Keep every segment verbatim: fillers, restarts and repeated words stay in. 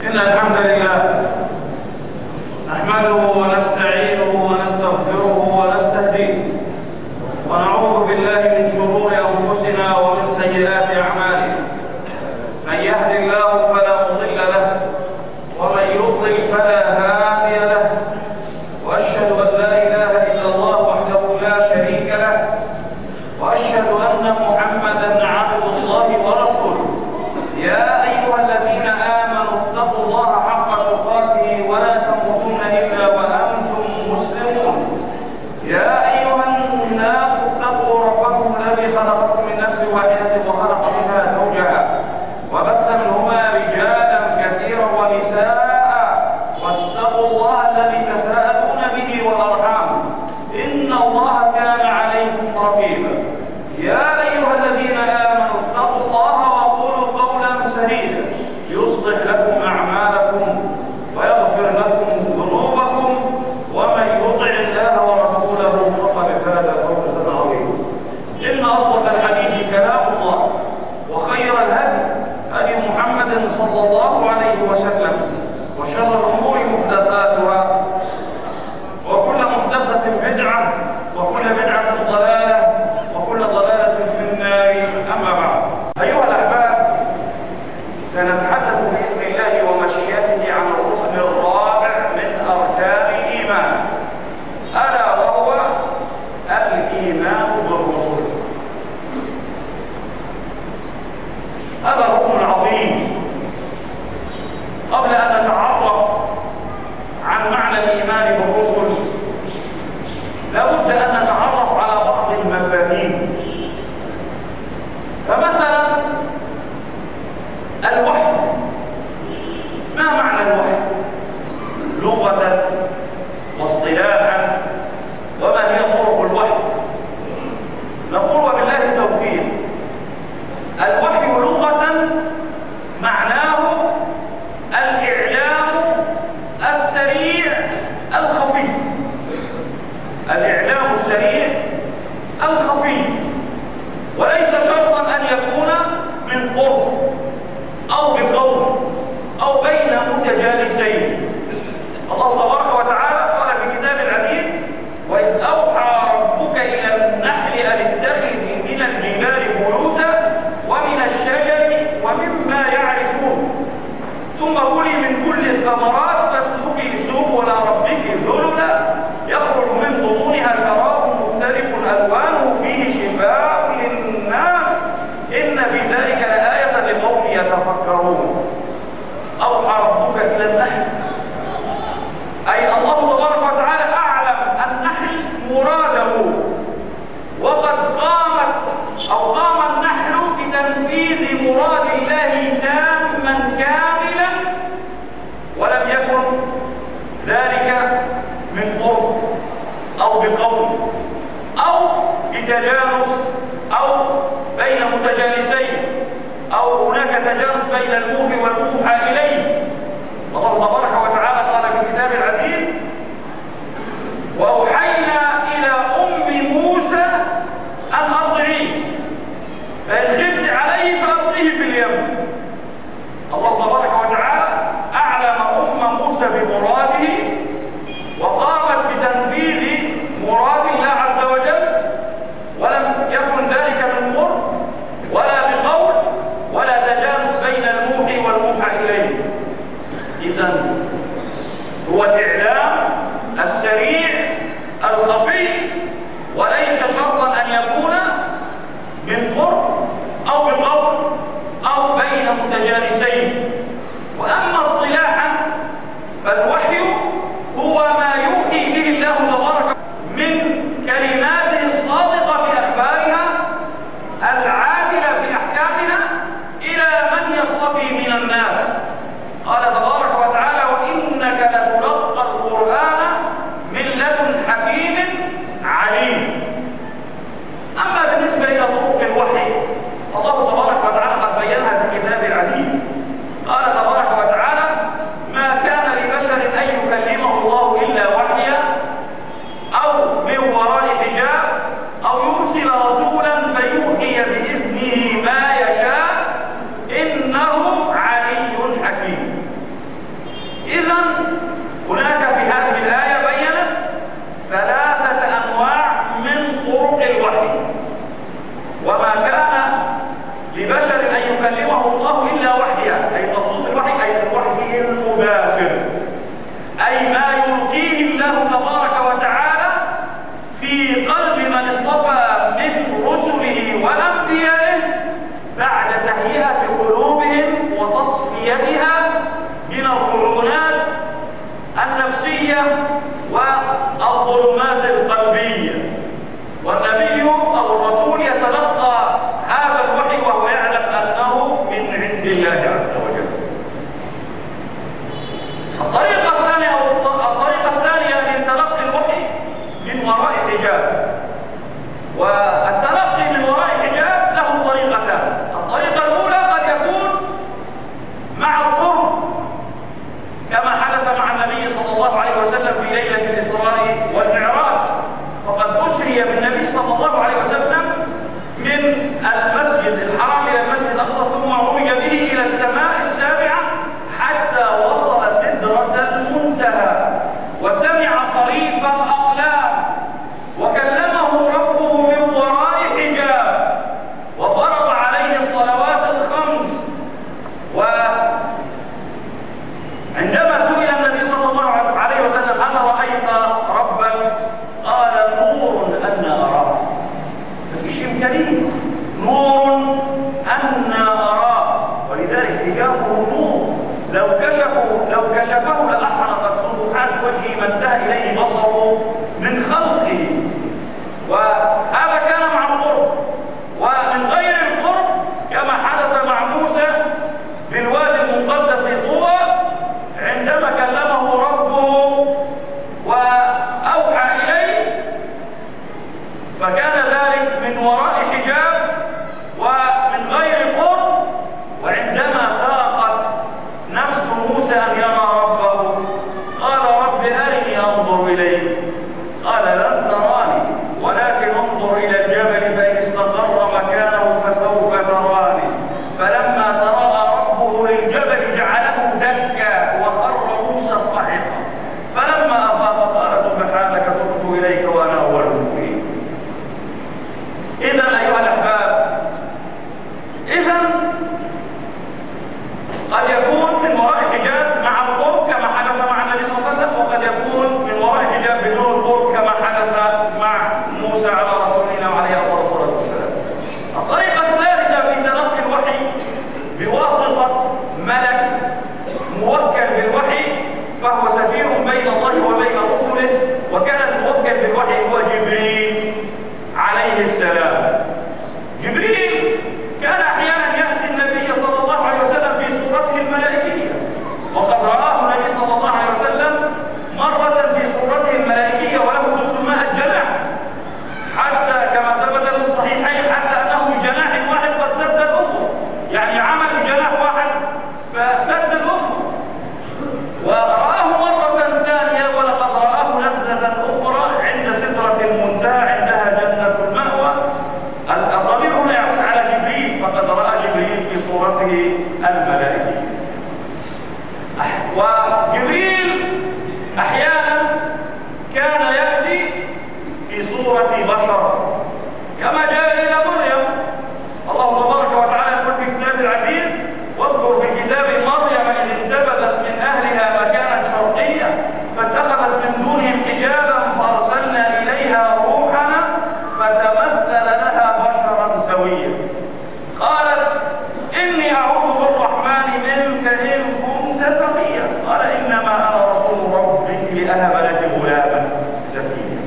إن الحمد لله نحمده ونستعينه ونستغفره ونستهديه ونعوذ بالله من شرور أنفسنا ومن سيئات أعمالنا. من يهد الله فلا مضل له ومن يضلل فلا هادي له، وأشهد أن لا إله إلا الله وحده لا شريك له، وأشهد أن محمدا عبد الله ورسوله. يا أيها الذين آمنوا اتقوا الله حق تقاته ولا تموتن إلا وأنتم مسلمون. يا أيها الناس اتقوا ربكم الذي خلقكم من نفس واحدة وخلق منها زوجها وبث منهما رجالا كثيرا ونساء، واتقوا الله الذي تساءلون به والأرحام إن الله كان عليكم رقيبا. يا أيها الذين آمنوا اتقوا الله وقولوا قولا سديدا يصلح لكم أعمالكم ويغفر لكم ذنوبكم، ومن يطع الله ورسوله فقد فاز فوزا عظيما. إن أصدق الحديث كلام الله، وخير الهدي هدي محمد صلى الله عليه وسلم، وشر الأمور محدثاتها، وكل محدثة بدعة، وكل بدعة ضلالة، وكل ضلالة في النار. أما بعد، أيها الأحباب، سنتحدث بإذن الله ومشيئته عن الركن الرابع من أركان الإيمان، ألا وهو الإيمان بالرسل. هذا ركن عظيم. قبل أن نتعرف عن معنى الإيمان بالرسل، لابد أن نتعرف على بعض المفاهيم. فمثلا الوحي، ما معنى الوحي لغة واصطلاحا، وما هي طرق الوحي؟ نقول وبالله التوفيق، الوحي لغة معناه الإعلام السريع الخفي، الإعلام السريع الخفي، وليس شرطا أن يكون من قرب أو بقول أو بين متجالسين. الله تبارك وتعالى قال في كتاب العزيز: وإذ أوحى ربك إلى النحل أن اتخذي من الجبال بيوتا ومن الشجر ومما يعرشون ثم كلي من كل الثمرات فاسلكي سبل ربك ذللا يخرج من بطونها شراب مختلف ألوانه فيه شفاء للناس إن في ذلك لآية لقوم يتفكرون. أوحى ربك إلى النحل، أي الله تبارك وتعالى أعلم النحل مراده، وقد قامت أو قام النحل بتنفيذ مراد الله تاما كاملا، ولم يكن ذلك من قرب أو بقول أو بتجانس أو بين متجانسين، أو هناك تجانس بين الموحي والموحى إليه. الله تبارك وتعالى قال في كتاب العزيز: وأوحينا إلى أم موسى أن أرضعيه فإن خفت عليه فألقيه في اليم. الله تبارك وتعالى أعلم أم موسى بمراده، وقامت بتنفيذ مراد الله عز وجل، ولم يكن ذلك من قرب ولا بقول ولا تجانس بين الموحي والموحى إليه. إذن هو الإعلام السريع الخفي، وليس شرطا أن يكون من قرب أو بقول أو بين متجانسين. وأما اصطلاحا فالوحي هو ما يوحي به الله تبارك من كلماته الصادقة في أخبارها العادلة في أحكامها إلى من يصطفي من الناس. قال تبارك وتعالى: وإنك لتلقى القرآن من لدن حكيم عليم. أما بالنسبة إلى طرق الوحي، الله تبارك وتعالى قد بينها في كتاب العزيز، في يدها من الرعونات النفسية والظلمات القلبية، والنبي أو الرسول يتلقى هذا الوحي وهو يعلم أنه من عند الله عز وجل. الطريقة الثانية أو الطريقة الثانية من تلقي الوحي من وراء حجاب، والتلقي من وراء حجاب له طريقتان. الطريقة الأولى قد يكون مع القرب كما حدث مع النبي صلى الله عليه وسلم في ليلة الإسراء والمعراج، فقد أسري بالنبي صلى الله عليه وسلم من المسجد الحرام إلى المسجد الأقصى ثم عرج به إلى السماء السابعة حتى وصل سدرة المنتهى وسمع صريف الأقلام وكلمه ربه من وراء حجاب وفرض عليه الصلوات الخمس. وعندما سئل النبي صلى الله عليه وسلم هل رأيت ربا؟ قال نور أن أراه. مفيش إمكانية، نور أن أراه، ولذلك حجابه نور، لو كشفه لو كشفه لأحرقت سبحات وجهه ما انتهى إليه بصره من خلقه. وهذا كان مع القرب، ومن غير القرب كما حدث مع موسى بالوادي المقدس طوى عندما كلمه ربه وأوحى إليه، فكان ذلك من وراء حجاب ومن غير قرب. وعندما ذاقت نفس موسى أن يرى ربه قال رب أرني أنظر إليك، قال لن تراني ولكن انظر إلى الجبل فإن استقر مكانه فسوف تراني. فلما تراءى ربه للجبل جعله دكا وخر موسى صاعقا، فلما أفاق قال سبحانك تبت إليك وأنا أول المؤمنين. إذا أيها الأحباب، إذا قد يكون من وراء حجاب مع القرب كما حدث مع النبي صلى الله عليه وسلم، وقد يكون من وراء حجاب بدون القرب كما حدث مع موسى على رسولنا وعليه أفضل الصلاة والسلام. الطريقة الثالثة في تلقي الوحي بواسطة ملك موكل بالوحي، فهو سفير بين الله وبين رسله، وكان الموكل بالوحي هو جبريل عليه السلام. جبريل كان أحيانا يأتي النبي صلى الله عليه وسلم في صورته الملائكية، وقد رآه النبي صلى الله عليه وسلم مرة في صورته الملائكية وله ستمائة جناح، حتى كما ثبت في الصحيحين حتى أنه بجناح واحد قد سد الأفق، يعني عمل بجناح واحد فسد الأفق. ورآه مرة ثانية ولقد رآه نزلة أخرى عند سدرة المنتهى عندها جنة المأوى. الضمير هنا يعود على جبريل، فقد رأى جبريل في صورته الملائكية. وجبريل أحيانا كان يأتي في صورة بشر كما جاء إلى مريم. الله تبارك وتعالى يقول في كتاب العزيز واذكر في كتاب مريم إذ انتبذت من أهلها مكانا شرقيا فاتخذت من دونهم حجابا فأرسلنا إليها روحنا فتمثل لها بشرا سويا قالت إني أعوذ بالرحمن منك إن كنت تقيا قال إنما أنا رسول ربك لأهب لك غلاما زكيا.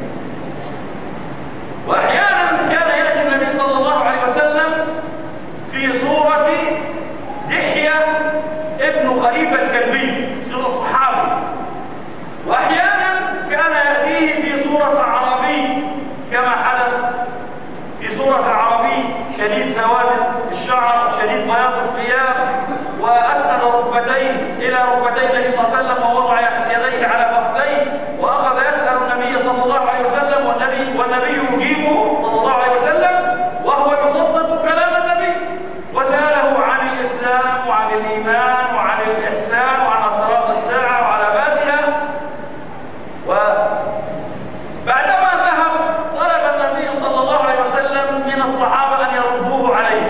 وأحيانا كان يأتي النبي صلى الله عليه وسلم في صورة دحية ابن خليفة الكلبي، صورة صحابي. وأحيانا كان يأتيه في صورة عربي كما حدث في صورة عربي شديد سواد الشعر شديد بياض الثياب وأسند ركبتيه إلى ركبتي النبي صلى الله عليه وسلم ووضع يديه على فخذيه وأخذ يسأل النبي صلى الله عليه وسلم والنبي, والنبي يجيبه صلى الله عليه وسلم وهو يصدق كلام النبي وسأله عن الإسلام وعن الإيمان وعن الإحسان وعن أسرار الساعة وعلاماتها. وبعدما ذهب طلب النبي صلى الله عليه وسلم من الصحابة أن يردوه عليه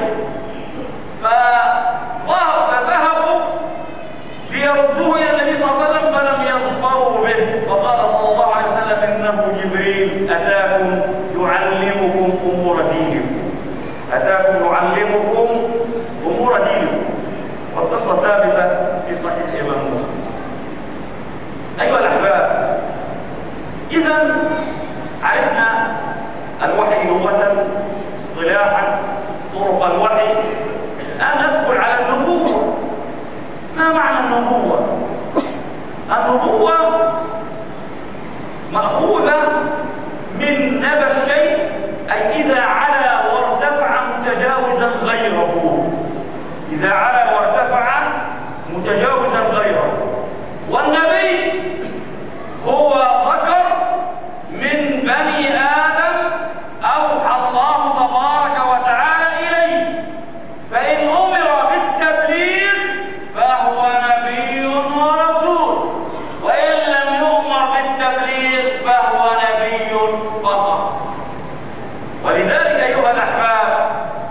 معنى النبوة؟ النبوة مأخوذة من نبى الشيء، أي إذا علا وارتفع متجاوزا غيره، إذا علا وارتفع متجاوزا غيره. والنبي هو ذكر من بني آدم أوحى الله تبارك وتعالى إليه، فإن أمر بالتبليغ فهو نبي ورسول، وإن لم يؤمر بالتبليغ فهو نبي فقط. ولذلك أيها الأحباب،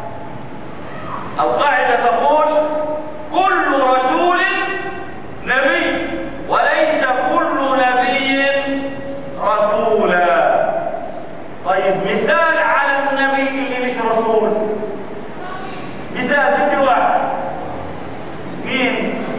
القاعدة تقول كل رسول نبي وليس كل نبي رسولا. طيب مثال على النبي اللي مش رسول، مثال بدي واحد، مين؟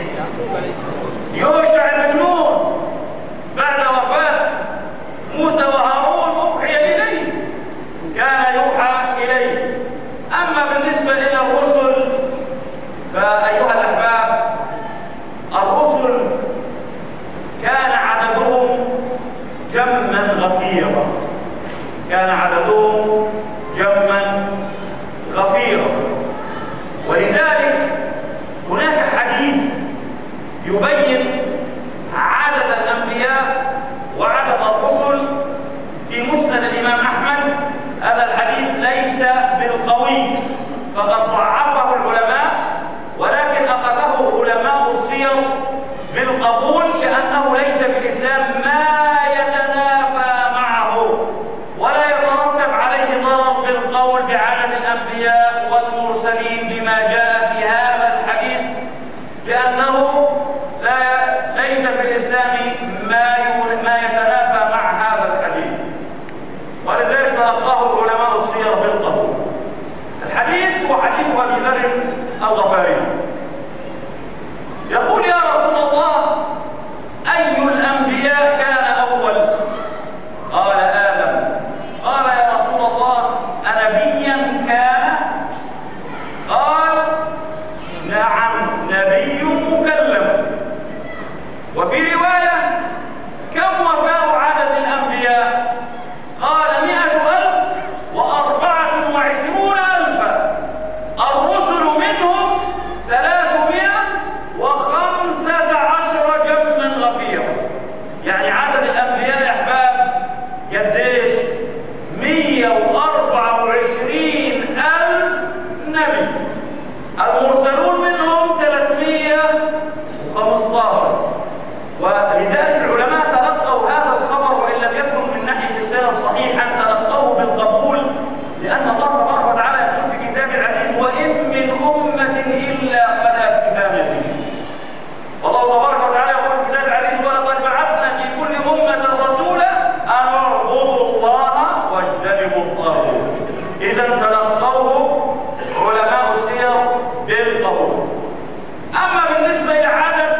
يوشع بن نون، بعد وفاة موسى وهارون أوحي إليه، كان يوحى إليه. أما بالنسبة إلى الرسل فأيها الأحباب، الرسل كان عددهم جما غفيرا، كان عددهم جما غفيرا. ولذلك هناك حديث يبين عدد الأنبياء وعدد الرسل في مسند الإمام أحمد. هذا الحديث ليس بالقوي، فقد ضعفه العلماء، ولكن أخذه علماء السير بالقبول، لأنه ليس في الإسلام ما يتنافى معه ولا يترتب عليه ضرر بالقول بعدد الأنبياء والمرسلين بما جاء في هذا الحديث، لأنه لا ليس في الإسلام ما ما يتنافى مع هذا الحديث، ولذلك تلقاه علماء السير بالقبول. الحديث هو حديث أبي ذر الغفاري، يقول يا رسول الله أي الأنبياء كان أول؟ قال آدم. قال يا رسول الله أنبيا كان؟ قال نعم نبي مكلم. وفي رواية كم وفاء عدد الأنبياء؟ قال مئة ألف وأربعة وعشرون ألفا، الرسل منهم ثلاثمائة وخمسة عشر جما غفيرا. يعني عدد الأنبياء يا أحباب قديش؟ مئة وأربعة وعشرين ألف نبي، المرسلون منهم ثلاثمائة وخمسة عشر. ولذلك العلماء تلقوا هذا الخبر، وإن لم يكن من ناحية السلف صحيحا تلقوه بالقبول، لأن الله تبارك وتعالى يقول في كتابه العزيز وإن من أمة إلا خلا كتاب يمين. والله تبارك وتعالى يقول في كتابه العزيز ولقد بعثنا في كل أمة رسولا أن اعبدوا الله واجتنبوا الطاغوت. إذا تلقوه علماء السير بالقبول. أما بالنسبة إلى عدد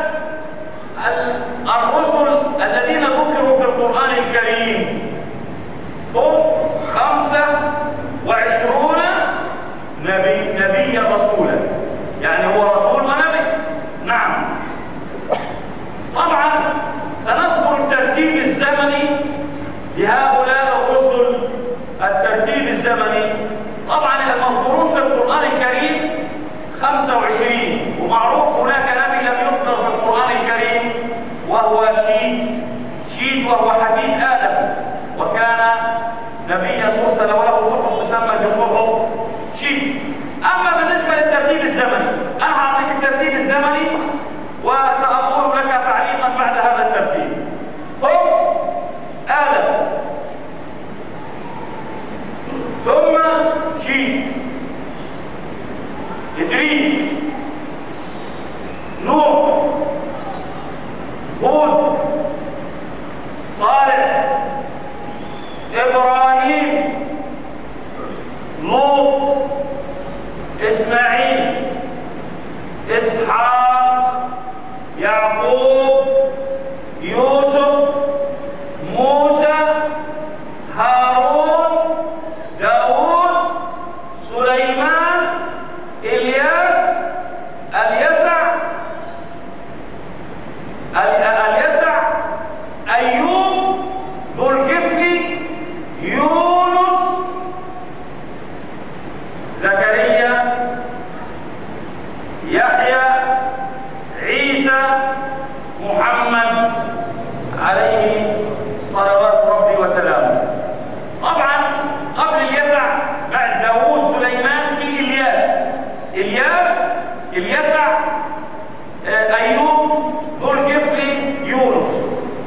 الرسل الذين ذكروا في القرآن الكريم هم خمسة وعشرون نبي نبيا رسولا، يعني هو رسول ونبي. نعم. طبعا سنذكر الترتيب الزمني لهؤلاء الرسل، الترتيب الزمني. طبعا المذكورون في القرآن الكريم خمسة وعشرين، ومعروف هناك نبي لم يذكر في القرآن الكريم وهو شيد، شيد وهو حفيد آدم، وكان نبيا مرسلا وله صحف تسمى بصحف شيد. أما بالنسبة للترتيب الزمني، أنا هعطيك الترتيب الزمني وسأقول لك تعليقا بعد هذا الترتيب. هو آدم، ثم شيد، إدريس، نوح، هود، صالح، إبراهيم، لوط، إسماعيل، إسحاق، يعقوب، يوسف، موسى، هارون، داود، سليمان، إلياس، اليسع، عيسى محمد عليه صلوات ربي وسلامه. طبعا قبل اليسع بعد داوود سليمان في الياس الياس اليسع ايوب ذو الكفل يونس.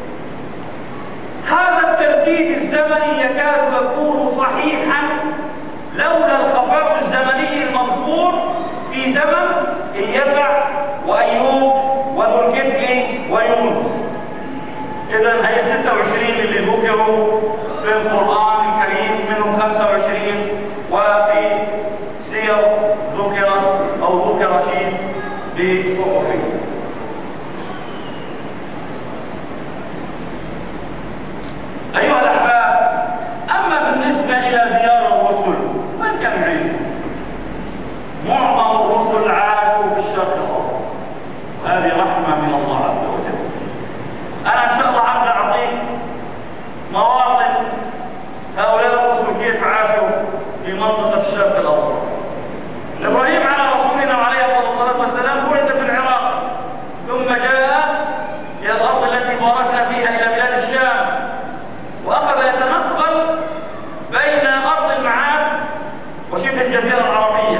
هذا الترتيب الزمني يكاد يكون صحيحا لولا الخفاء الزمني المذكور في زمن اليسع وايوب وذو الكفل ويونس. اذا هي ستة وعشرين اللي ذكروا في القران الكريم، منهم خمسة وعشرين وفي سير ذكرت او ذكر شيء بصحفه. ايها الاحباب، اما بالنسبه الى ديار الرسل من كانوا يعيشوا؟ معظم الرسل عاشوا في الشرق الاوسط، وهذه رحمه من الله عز وجل. انا ان شاء الله ابدا اعطيك مواطن هؤلاء الرسل كيف عاشوا في منطقه الشرق الاوسط. ابراهيم على رسولنا وعليه الصلاه والسلام بعث في العراق، ثم جاء الى الارض التي باركنا فيها الى بلاد الشام، واخذ يتنقل بين ارض المعاد وشبه الجزيره العربيه.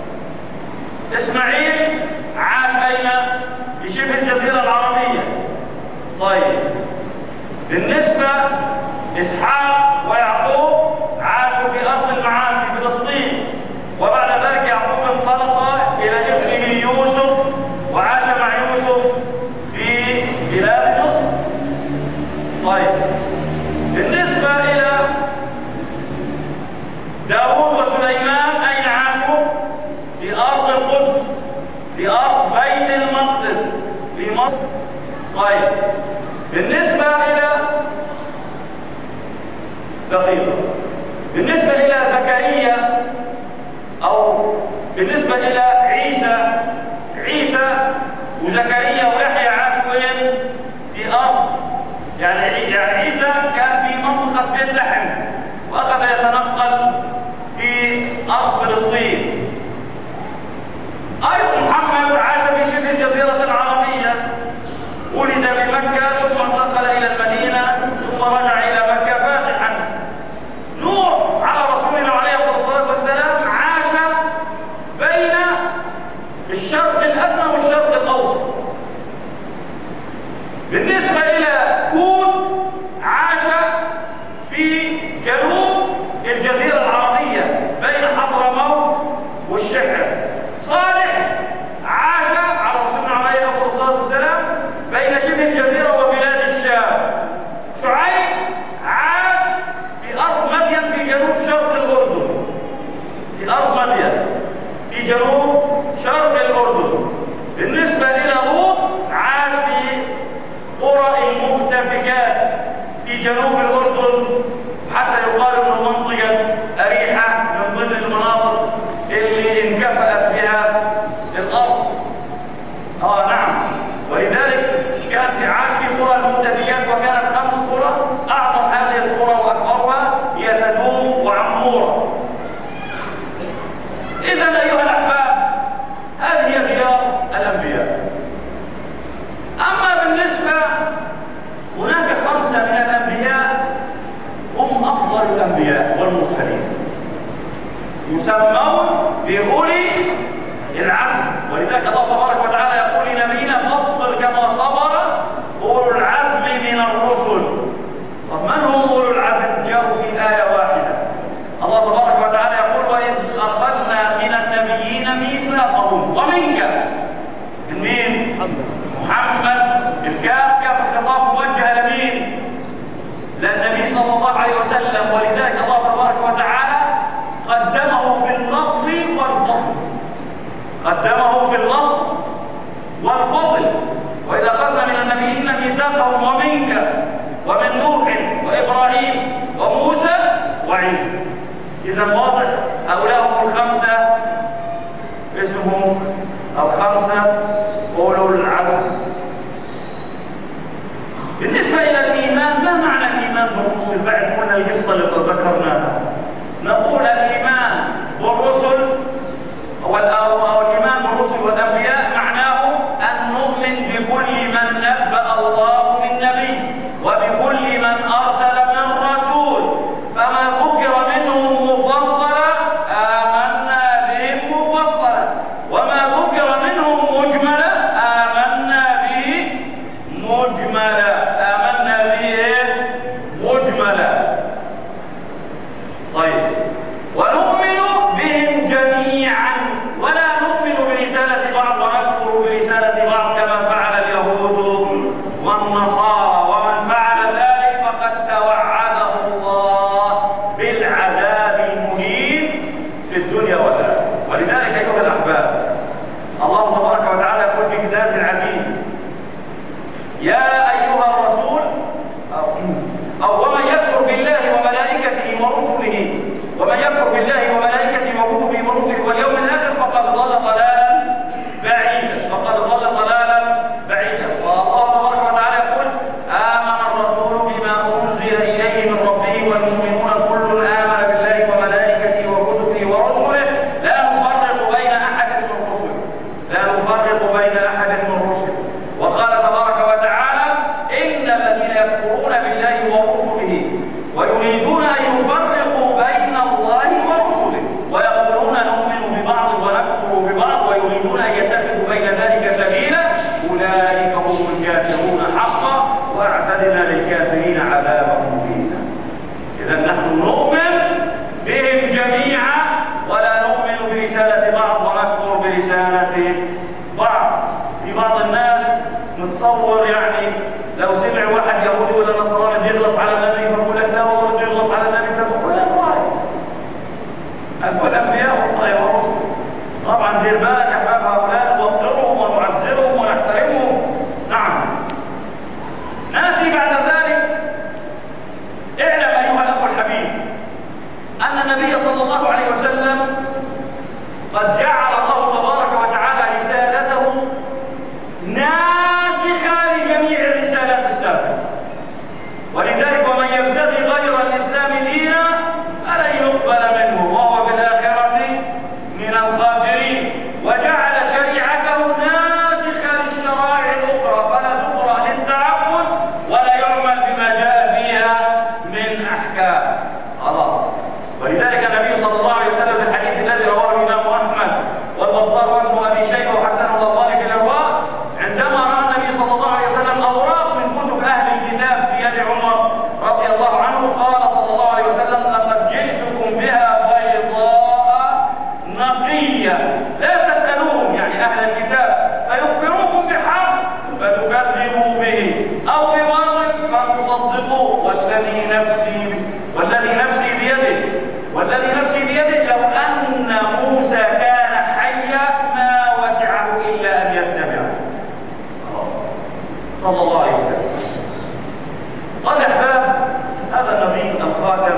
اسماعيل عاش اين؟ في شبه الجزيره العربيه. طيب بالنسبه اسحاق ويعقوب عاشوا في ارض المعاد في فلسطين، وبعد ذلك يعقوب انطلق الى ابنه يوسف وعاش مع يوسف في بلاد مصر. طيب بالنسبه الى داوود وسليمان اين عاشوا؟ في ارض القدس، في ارض بيت المقدس في مصر. طيب بالنسبه الى دقيقه بالنسبه الى زكريا او بالنسبه الى عيسى عيسى وزكريا ويحيى عاشوا وين؟ في ارض يعني يعني عيسى كان في منطقه بيت لحم واخذ يتنقل في ارض فلسطين. ايضا محمد عاش في شبه الجزيره العربيه، ولد بمكه ثم انتقل الى المدينه ثم رجع الى مكه فاتحا. نوح على رسولنا عليه الصلاه والسلام عاش بين الشرق الادنى والشرق الاوسط. بالنسبه الى هود عاش في جنوب الجزيره العربيه بين حضرموت والشحر. صالح عاش على رسولنا عليه الصلاه والسلام بين شبه الجزيره وبلاد الشام. شعيب عاش في ارض مدين في جنوب شرق الاردن، في ارض مدين في جنوب شرق الاردن. بالنسبه الى لوط عاش في قرى المؤتفكات في جنوب الاردن، حتى يقال انه منطقه اريحه من ضمن المناطق اللي انكفأت بها الارض. اه نعم، ولذلك كان في عاش في قرى المؤتفكات، وكانت خمس قرى، اعظم هذه القرى واكبرها هي سدوم وعموره. اذا ايها الاحباب، هذه هي ديار الانبياء. اما بالنسبه هناك خمسه من الانبياء هم افضل الانبياء والمرسلين، يسمون باولي العزم. ولذلك الله تبارك وتعالى يقول لنبينا: فاصبر كما صبر اولو العزم من الرسل. طب من هم اولو العزم؟ جاءوا في ايه واحده. الله تبارك وتعالى يقول: واذ اخذنا من النبيين ميثاقهم ومنك. من مين؟ محمد. الكاف كاف الخطاب موجه لمين؟ للنبي صلى الله عليه وسلم. ولذلك الله تبارك وتعالى قدمه في اللفظ والفضل، قدمه في اللفظ والفضل. وإذا أخذنا من النبيين ميثاقهم ومنك ومن نوح وإبراهيم وموسى وعيسى. إذا واضح هؤلاء هم الخمسة، اسمهم الخمسة أولو العزم. بالنسبة إلى الإيمان، ما معنى الإيمان بالرسل بعد كل القصة اللي ذكرناها؟ نقول الإيمان بالرسل أو الإيمان بالرسل والأنبياء معناه أن نؤمن بكل بكل من نبأ الله من نبي وبكل من أرسل من رسول، فما ذكر منهم مفصلا آمنا بهم مفصلا، وما ذكر منهم مجملا آمنا به مجملا آمنا به مجملا. طيب، ونؤمن بهم جميعا ولا نؤمن برسالة بعض ونكفر برسالة بعض كما فعل اليهود والنصارى، ومن فعل ذلك فقد توعده الله بالعذاب المهين في الدنيا والآخرة. ولذلك أيها الأحباب، الله تبارك وتعالى يقول في كتابه العزيز: يا أيها الرسول أو ومن يكفر بالله وملائكته ورسله ومن يكفر بالله وملائكته وكتبه ورسله واليوم الآخر فقد ضل ضلالا بعيدا فقد ضل ضلالا بعيدا. والله تبارك وتعالى يقول: آمن الرسول بما أنزل إليه من ربه والمؤمنون كل آمن بالله وملائكته وكتبه ورسله لا نفرق بين أحد من رسله لا نفرق بين أحد من رسله. وقال تبارك وتعالى: إن الذين يكفرون بالله ورسله ويريدون أن يفرقوا بين الله ورسله ويقولون نؤمن ببعض ونكفر ببعض ويريدون أن يتخذوا بين ذلك سبيلا أولئك هم الكافرون حقا وأعتدنا للكافرين عذابا مهينا. إذا نحن نؤمن بهم جميعا ولا نؤمن برسالة بعض ونكفر برسالة بعض. في بعض الناس متصور يعني لو سمع واحد يهودي ولا نصراني بيغلط على النبي فيقول لك لا والله بيغلط على النبي، تقول لا والله أقول الأنبياء والله ورسله. طبعا دير بالك يا حباب، هؤلاء نوقرهم ونعزرهم ونحترمهم. نعم. نأتي بعد ذلك: اعلم أيها الأخ الحبيب أن النبي صلى الله عليه وسلم قد جعل الله تبارك وتعالى رسالته ناسخة لجميع الرسالات السابقة، ولذلك ومن يبتغي غير الإسلام دينا فلن يقبل منه وهو في الآخرة من الخاسرين. وجعل شريعته ناسخة للشرائع الأخرى فلا تقرأ للتعبد ولا يعمل بما جاء فيها من أحكام. خلاص. ولذلك النبي صلى الله عليه وسلم في الحديث الذي رواه الإمام أحمد والبزار وابن أبي شيبة وحسنه الله ذلك الأرواح، عندما رأى النبي صلى الله عليه وسلم أوراق من كتب أهل الكتاب في يد عمر رضي الله عنه، قال صلى الله عليه وسلم: لقد جئتكم بها بيضاء نقية لا تسألوهم، يعني أهل الكتاب، فيخبروكم بحق فتكذبوا به أو بباطل فتصدقوه، والذي نفسي والذي نفسي بيده والذي نفسي بيده لو أن موسى كان حيا ما وسعه إلا أن يتبعه. صلى الله عليه وسلم. قال يا أحباب، هذا النبي الخاتم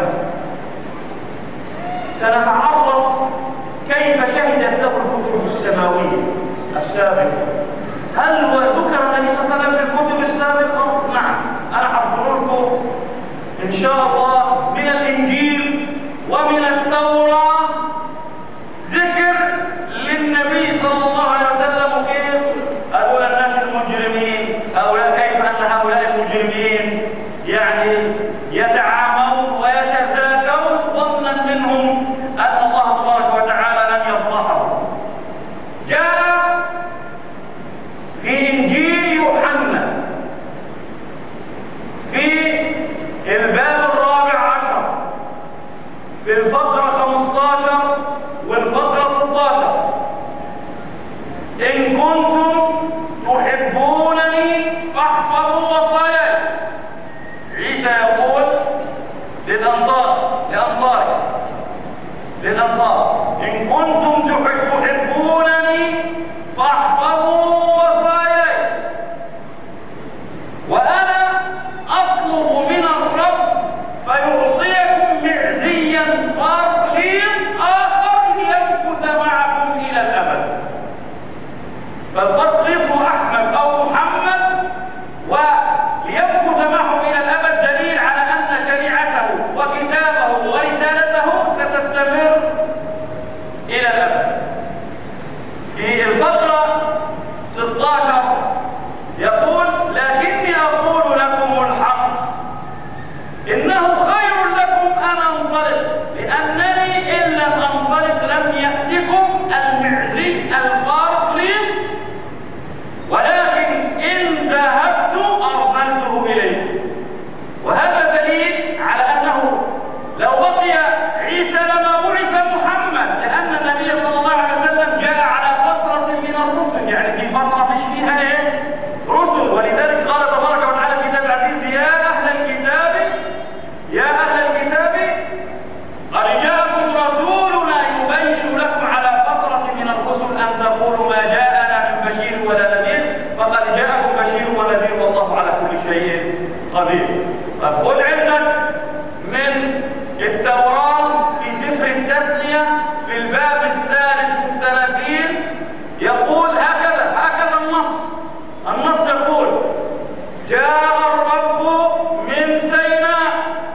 سنتعرف كيف شهدت له الكتب السماوية السابقة. هل ذكر النبي صلى الله عليه وسلم في الكتب السابقة؟ نعم. أنا حفظ لكم إن شاء الله من الإنجيل ومن التوراة ذكر للنبي صلى الله عليه وسلم كيف أقول الناس المجرمين هؤلاء، كيف أن هؤلاء المجرمين يعني يتعامون ويتذاكرون ظنا منهم أن الله تبارك وتعالى لن يفضحهم. جاء في إنجيل بشير ونذير والله على كل شيء قدير. خذ عندك من التوراة في سفر التثنية في الباب الثالث والثلاثين يقول هكذا هكذا النص النص يقول: جاء الرب من سيناء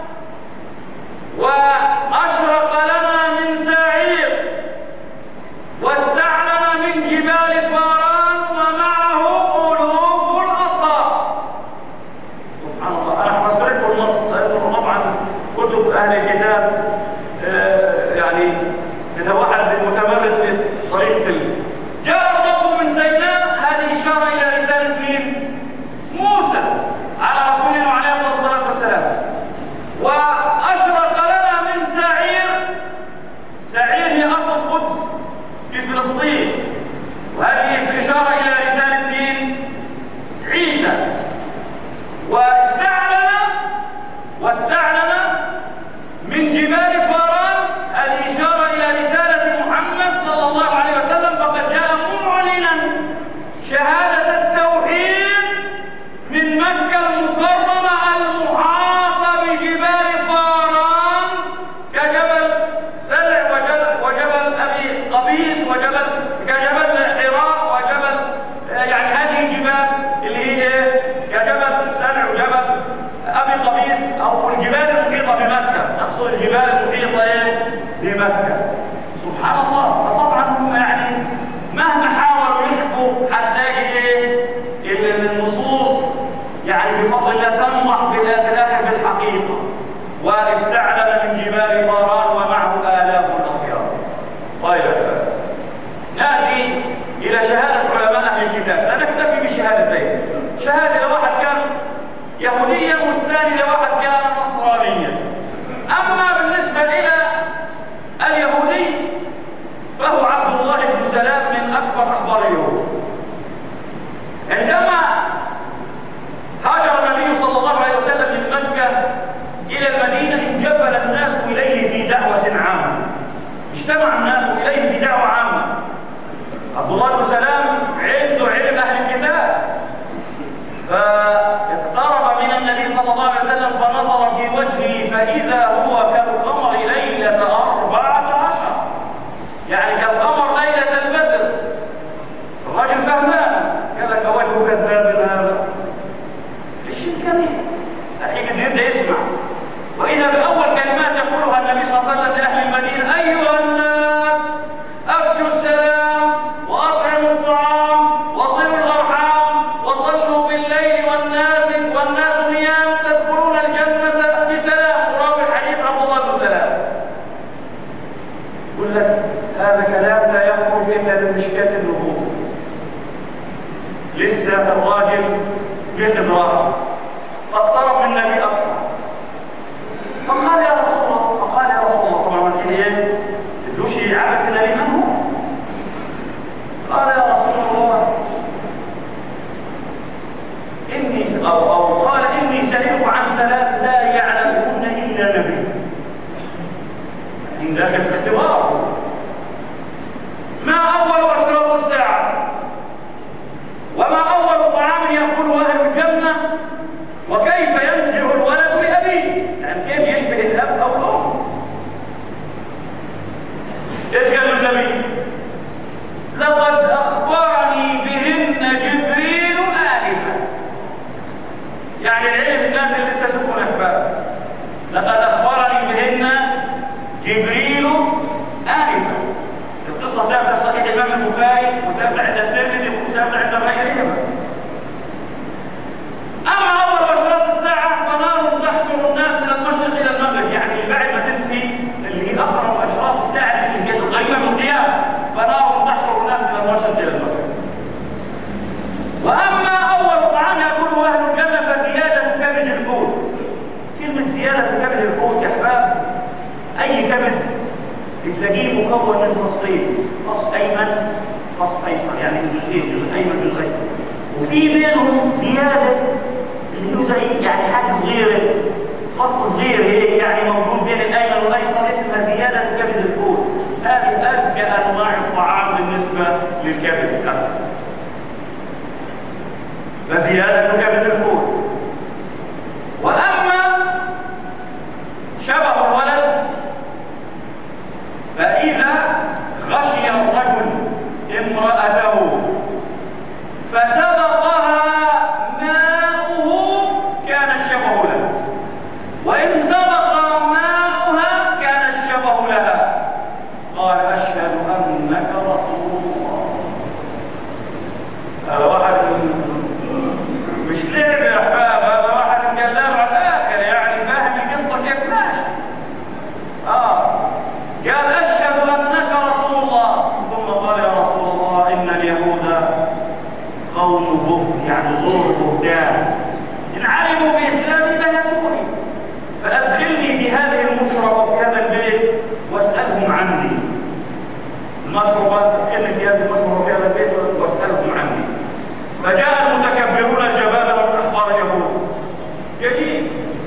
وأشرق لنا من سعير واستعلن من جبال فاران ومعه ألوف الأطهار. سبحان الله. أنا حصرت النص لأنه طبعا كتب أهل الكتاب آه يعني إذا واحد متمرس في طريقة ال... جاء الرب من سيناء، هذه إشارة إلى رسالة مين؟ موسى على رسوله وعليه الصلاة والسلام. وأشرق لنا من سعير، سعير هي أرض القدس في فلسطين، وهذه إشارة إلى رسالة مين؟ عيسى. واستعلن واستعلن من جبال فاران، هذه إشارة إلى رسالة محمد صلى الله عليه وسلم، فقد جاء معلنا شهادة التوحيد من مكة المكرمة المحاطة بجبال فاران كجبل سلع وجبل, وجبل أبي قبيس وجبل كجبل حراء وجبل يعني هذه الجبال اللي هي كجبل سلع وجبل أبي قبيس أو الجبال المحيطة بمكة، نقصد الجبال المحيطة بمكة. سبحان الله. فطبعا هم يعني مهما حاولوا يخفوا هتلاقي ايه النصوص يعني بفضل الله تنضح بالاخر بالحقيقه. واستعلن من جبال فاران ومعه آلاف الأخيار. طيب ناتي الى شهاده علماء اهل الكتاب. سنكتفي بالشهادتين، شهاده لواحد كان يهوديا والثاني لواحد كان نصرانيا. اما بالنسبه الى اليهودي فهو عبد الله بن سلام من اكبر اخبار اليهود. عندما هاجر النبي صلى الله عليه وسلم من مكه الى المدينه انجفل الناس اليه في دعوه عامه، اجتمع الناس اليه في دعوه عامه. عبد الله بن سلام عنده علم اهل الكتاب، فاقترب من النبي صلى الله عليه وسلم فنظر في وجهه فاذا هو كالقمر ليله أربعة عشر، يعني كالقمر ليله البدر. الرجل فهمان، قال لك وجهه كذاب هذا، ايش الكلام؟ الحين يبدا يسمع، واذا باول كلمات يقولها النبي صلى الله عليه وسلم لاهل المدينه: ايها الناس افشوا السلام واطعموا الطعام وصلوا الارحام وصلوا بالليل والناس والناس نيام تدخلون الجنه بسلام. وراوي الحديث عبد الله بن سلام. يقول لك هذا كلام لا يخرج الا من مشكاه النبوه. لسه الراجل بخضرات، فاقترب من النبي اكثر فقال: يا رسول الله، فقال: يا رسول الله، طبعا ما كان ايه؟ له شيء عارف النبي من هو؟ قال: يا رسول الله، اني او او قال: اني سألت عن ثلاث لا يعلمهن الا نبي. من داخل في اختبار. ما اول اشراط الساعه؟ وما أول طعام يأكله أهل الجنة؟ وكيف ينزع الولد لأبيه؟ يعني كيف يشبه الأب أو الأم؟ إيش قال النبي؟ لقد أخبرني بهن جبريل آنفا. يعني العلم نازل لسه سكون أحباب. لقد أخبرني بهن جبريل آنفا. القصة ثابتة صحيح الإمام البخاري وثابتة عند الترمذي وثابتة عند غيرهما. أما أول أشراط الساعة فنار تحشر الناس من المشرق إلى المغرب، يعني اللي بعد ما تنتهي اللي هي أقرب أشراط الساعة اللي كانت قريبة من القيامة، فنار تحشر الناس من المشرق إلى المغرب. وأما أول طعام يأكله أهل الجنة فزيادة كبد الحوت. كلمة زيادة كبد الحوت يا أحباب، أي كبد بتلاقيه مكون من فصين، فص أيمن فص أيسر، يعني جزئين، جزء أيمن جزء أيسر، وفي بينهم زيادة اللي هو زي يعني حاجة صغيرة، فص صغير هيك يعني موجود بين الأيمن والأيسر اسمها زيادة كبد الحوت. هذه أزكى أنواع الطعام بالنسبة للكبد. فزيادة كبد الحوت. وأما شبه الولد فإذا غشي الرجل امرأته فسبقها ماؤه كان الشبه له، وإن سبق ماؤها كان الشبه لها. قال أشهد أنك رسول الله. هذا واحد مش لعب يا أحباب، هذا واحد مقلب على الآخر، يعني فاهم القصة كيف ماشي. آه قال أشهد أنك رسول الله، ثم قال يا رسول الله إن اليهود قوم بهت، يعني زور بهتان، إن علموا بإسلامي بهتوني، فأدخلني في هذه المشربة وفي هذا البيت واسألهم عني. المشربة أدخلني في هذه المشربة وفي هذا البيت واسألهم عني. فجاء المتكبرون الجبابرة من أحبار اليهود جديد.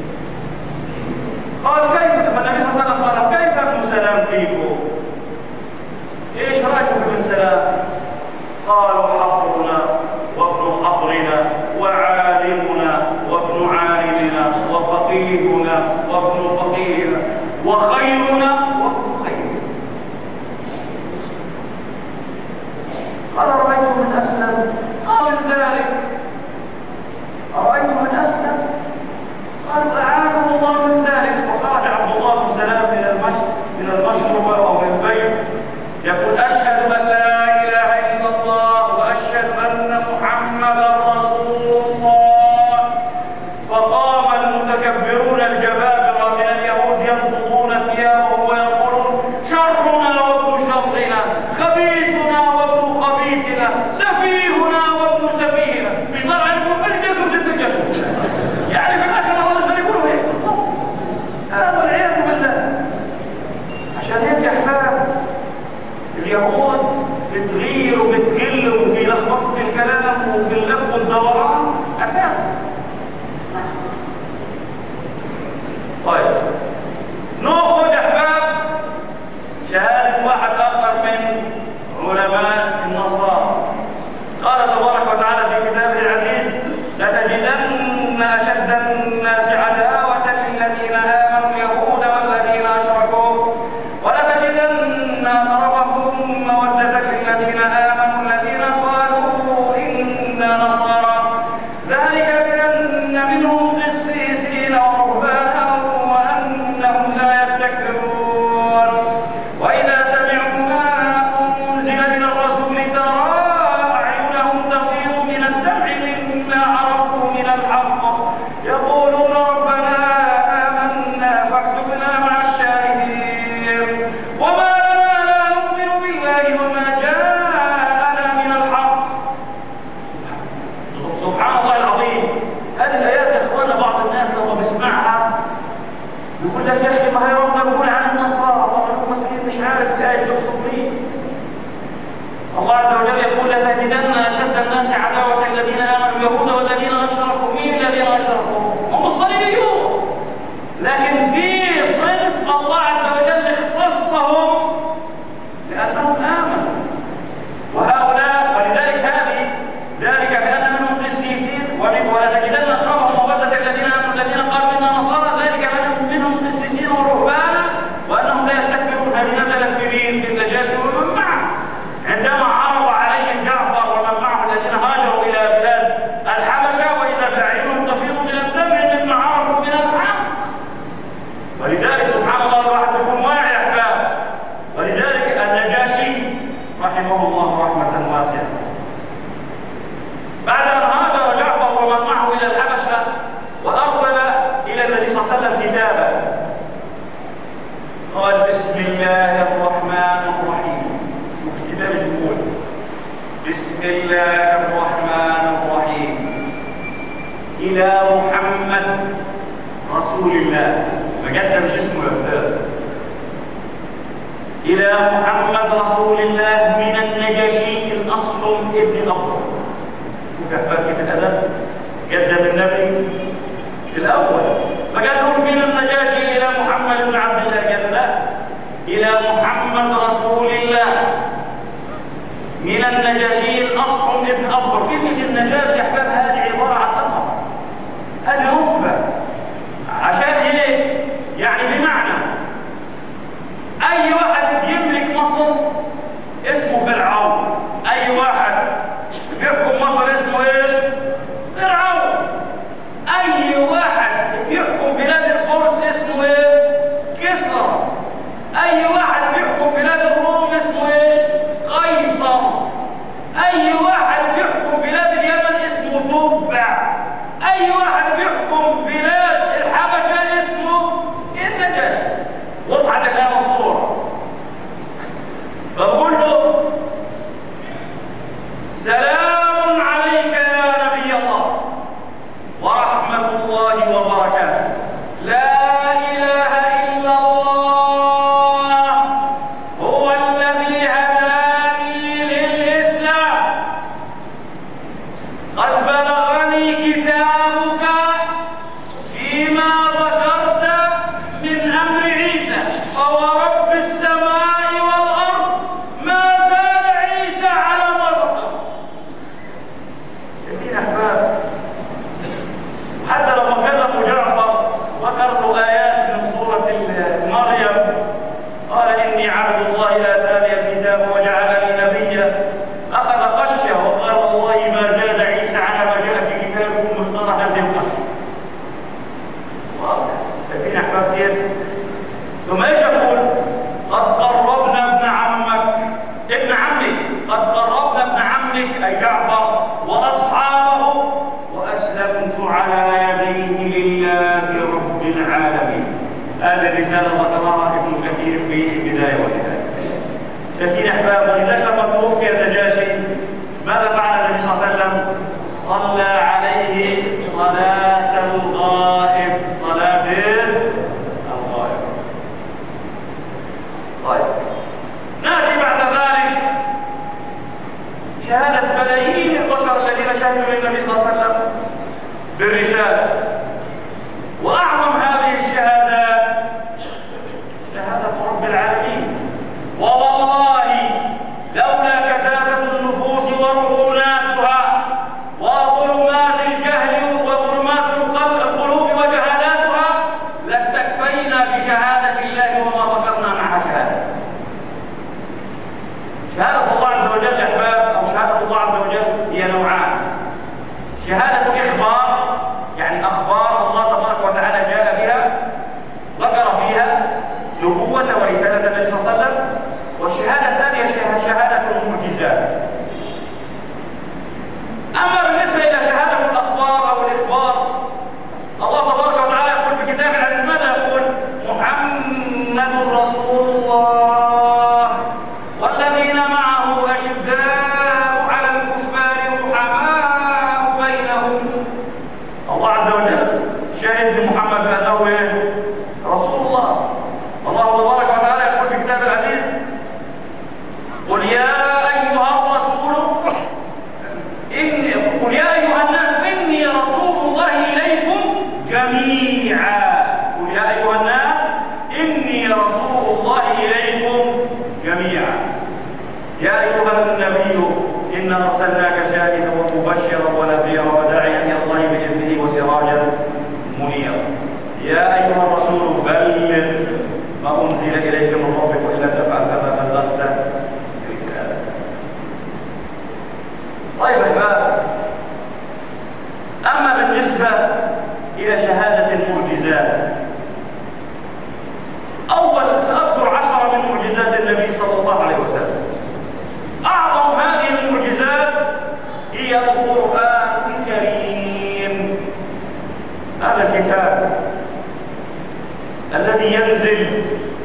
قال كيف؟ فالنبي صلى الله عليه وسلم قال كيف ابن سلام فيكم؟ ايش رايكم في ابن سلام؟ قالوا حبرنا وابن حبرنا وعالمنا وابن عالمنا وفقيهنا وابن فقيهنا وخيرنا وابن خيرنا. قال أرأيتم من أسلم؟ قال من ذلك. أرأيتم من أسلم؟ قال أعاذه الله من ذلك. وخرج عبد الله بن سلام من المشرب من المشربة أو من البيت يقول أشهد أن لا إله إلا الله وأشهد أن محمدا رسول الله. فقام المتكبرون الجبابرة من اليهود ينفضون ثيابهم ويقولون شرنا وابن شرنا، خبيثنا وابن خبيثنا، سفيهنا وابن سفيهنا. مش طبعا يقول الجسم ست الجسم، يعني في الآخر الله مش يقولوا هيك بالضبط. هذا والعياذ بالله. عشان هيك يا أحباب اليهود في التغيير وفي التقل وفي لخبطة الكلام وفي اللف والدوران أساس. طيب نأخذ يا أحباب شهادة واحد آخر من علماء النصارى. قال تبارك وتعالى في كتابه العزيز لتجدن أشد الناس عداوة للذين آمنوا اليهود والذين أشركوا ولتجدن أقربهم مودة للذين آمنوا الذين قالوا إنا نصارى، ذلك بأن منهم قسيسين ورهبانا وأنهم لا يستكبرون. وإذا سمعوا ما أنزل إلى الرسول ترى أعينهم تفيض من الدمع مما عرفوا من الحق يقولون ربنا آمنا فاكتبنا مع الشاهدين. وما لنا لا نؤمن بالله وما جاءنا من الحق. سبحان الله العظيم. هذه الآيات يا إخوانا بعض الناس لما بيسمعها يقول لك يا أخي ما هي ربنا بيقول عن النصارى، طبعا المسلمين مش عارف الآية تقصد مين. الله عز وجل يقول لتجدن أشد الناس عداوة الذين آمنوا اليهود والذين أشركوا. مين الذين أشركوا؟ هم الصليبيون. لكن في صنف الله عز وجل اختصهم لأنهم آمنوا، وهؤلاء ولذلك هذه ذلك بأن منهم قسيسين ولتجدن أقربهم مودة الذين آمنوا الذين قالوا إنا نصارى، ذلك بأن منهم قسيسين ورهبانا وأنهم لا يستكبرون. هذه نزلت في مين؟ في النجاشي ومن معه عندما عرض عليهم جعفر ومن معه الذين هاجروا إلى بلاد الحبشة وإذا بأعينهم تفيض من الدمع مما عرفوا من الحق. ولذلك سبحان الله الواحد يكون واعي يا أحباب. ولذلك النجاشي رحمه الله رحمة واسعة بعد أن هاجر جعفر ومن معه إلى الحبشة وأرسل إلى النبي صلى الله عليه وسلم كتابا قال بسم الله الرحمن الرحيم. الكتاب يقول بسم الله الرحمن الرحيم إلى محمد رسول الله. فقدم مش اسمه يا أستاذ. إلى محمد رسول الله من النجاشي الأصلم ابن أبطر. شوف يا أحباب كيف الأدب. قدم النبي في الأول ما قالوش من النجاشي إلى محمد بن عبد الله، قال لا إلى محمد رسول الله من النجاشي الأصلم ابن أكبر. كلمة النجاشي يا أحباب هذه عبارة عن لقب، هذه رتبة. عشان هيك يعني بمعنى أي واحد يملك مصر اسمه فرعون، أي واحد بيحكم مصر اسمه إيش؟ فرعون. أي واحد بيحكم بلاد الفرس اسمه إيه؟ كسرى. أي واحد بيحكم بلاد الروم اسمه إيش؟ قيصر. أي واحد بيحكم بلاد اليمن اسمه تبع. أي واحد بيحكم بلاد الحبشة اسمه النجاشي. وضحت الآن الصورة. فبقول له سلام عليك يا نبي الله ورحمة الله وبركاته. لا إله إلا الله هو الذي هداني للإسلام. قد بلغني كتابك فيما ذكرت من أمر عيسى، فورب السماء والأرض ما زال عيسى على ما ذكر. شايفين أحباب؟ حتى لما كلموا جعفر ذكر له آيات من سورة مريم، قال إني عبد الله آتاني الكتاب وجعلني نبيا، أخذ قشة وقال والله ما زاد عيسى على ما جاء في كتابكم مفترحا ذبحا. شايفين أحباب كيف؟ ثم ايش يقول؟ قد قربنا ابن عمك ابن عمك قد قربنا ابن عمك أي جعفر وأصحابه وأسلمت على يديه لله رب العالمين. هذه الرسالة ذكرها ابن كثير في البداية والنهاية. شايفين أحباب؟ ولذلك لما توفي النجاشي ماذا فعل النبي صلى الله عليه وسلم؟ صلى عليه صلاة الغائب، صلاة الغائب. طيب نأتي بعد ذلك شهادة ملايين البشر الذين شهدوا للنبي صلى الله عليه وسلم بالرسالة. وأعظم هذه الشهادات شهادة رب العالمين. ووالله لولا كزازة النفوس ورهوناتها وظلمات الجهل وظلمات القلوب وجهالاتها لاستكفينا بشهادة الله وما ذكرنا معها شهادة. شهادة الله عز وجل يا أحباب، أو شهادة الله عز وجل هي نوعان. شهادة إخبار، يعني أخبار الله تبارك وتعالى جاء بها ذكر فيها نبوة ورسالة النبي صلى الله عليه وسلم. والشهادة الثانية شهادة المعجزات. أما بالنسبة إلى شهادة الأخبار أو الإخبار، الله تبارك وتعالى يقول في كتاب العزيز ماذا يقول؟ محمد رسول الله والذين معه أشداء على الكفار رحماء بينهم. الله عز وجل شهد بمحمد بأنه رسول الله. الله تبارك وتعالى يقول في كتاب العزيز قل يا أيها الرسول إني قل يا أيها الناس إني رسول الله إليكم جميعا. قل يا أيها الناس إني رسول الله إليكم جميعا. يا أيها النبي إنا أرسلناك شاهدا ومبشرا ونذيرا وداعيا إلى الله بإذنه وسراجا منيرا. يا أيها الرسول بلغ ما أنزل إليك من ربك وإن لم تفعل فما بلغت رسالته. طيب يا أحباب، أما بالنسبة إلى شهادة المعجزات، أول سأذكر عشرة من معجزات النبي صلى الله عليه وسلم. أعظم هذه المعجزات هي القرآن الكريم. هذا الكتاب الذي ينزل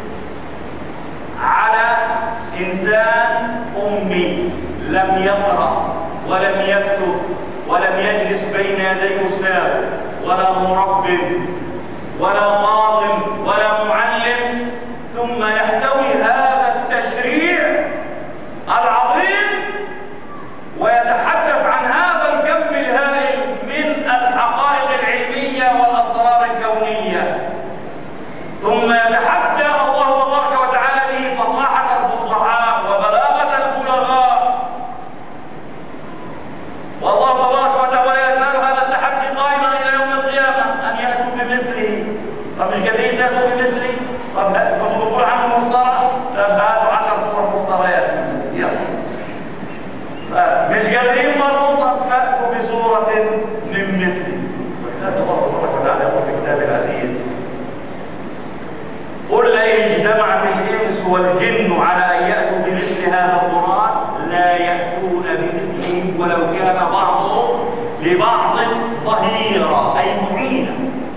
على إنسان أمي لم يقرأ ولم يكتب ولم يجلس بين يدي أستاذ ولا مربٍ ولا قاضٍ ولا معلم، ثم يحتوي هذا التشريع العظيم ويتحدث عن هذا الكم الهائل من الحقائق العلمية والأسرار الكونية، ثم يتحدى الله تبارك وتعالى به فصاحة الفصحاء وبلاغة البلغاء والجن على أن يأتوا بمثل هذا القرآن لا يأتون بمثله ولو كان بعضهم لبعض ظهيرا أي معينا.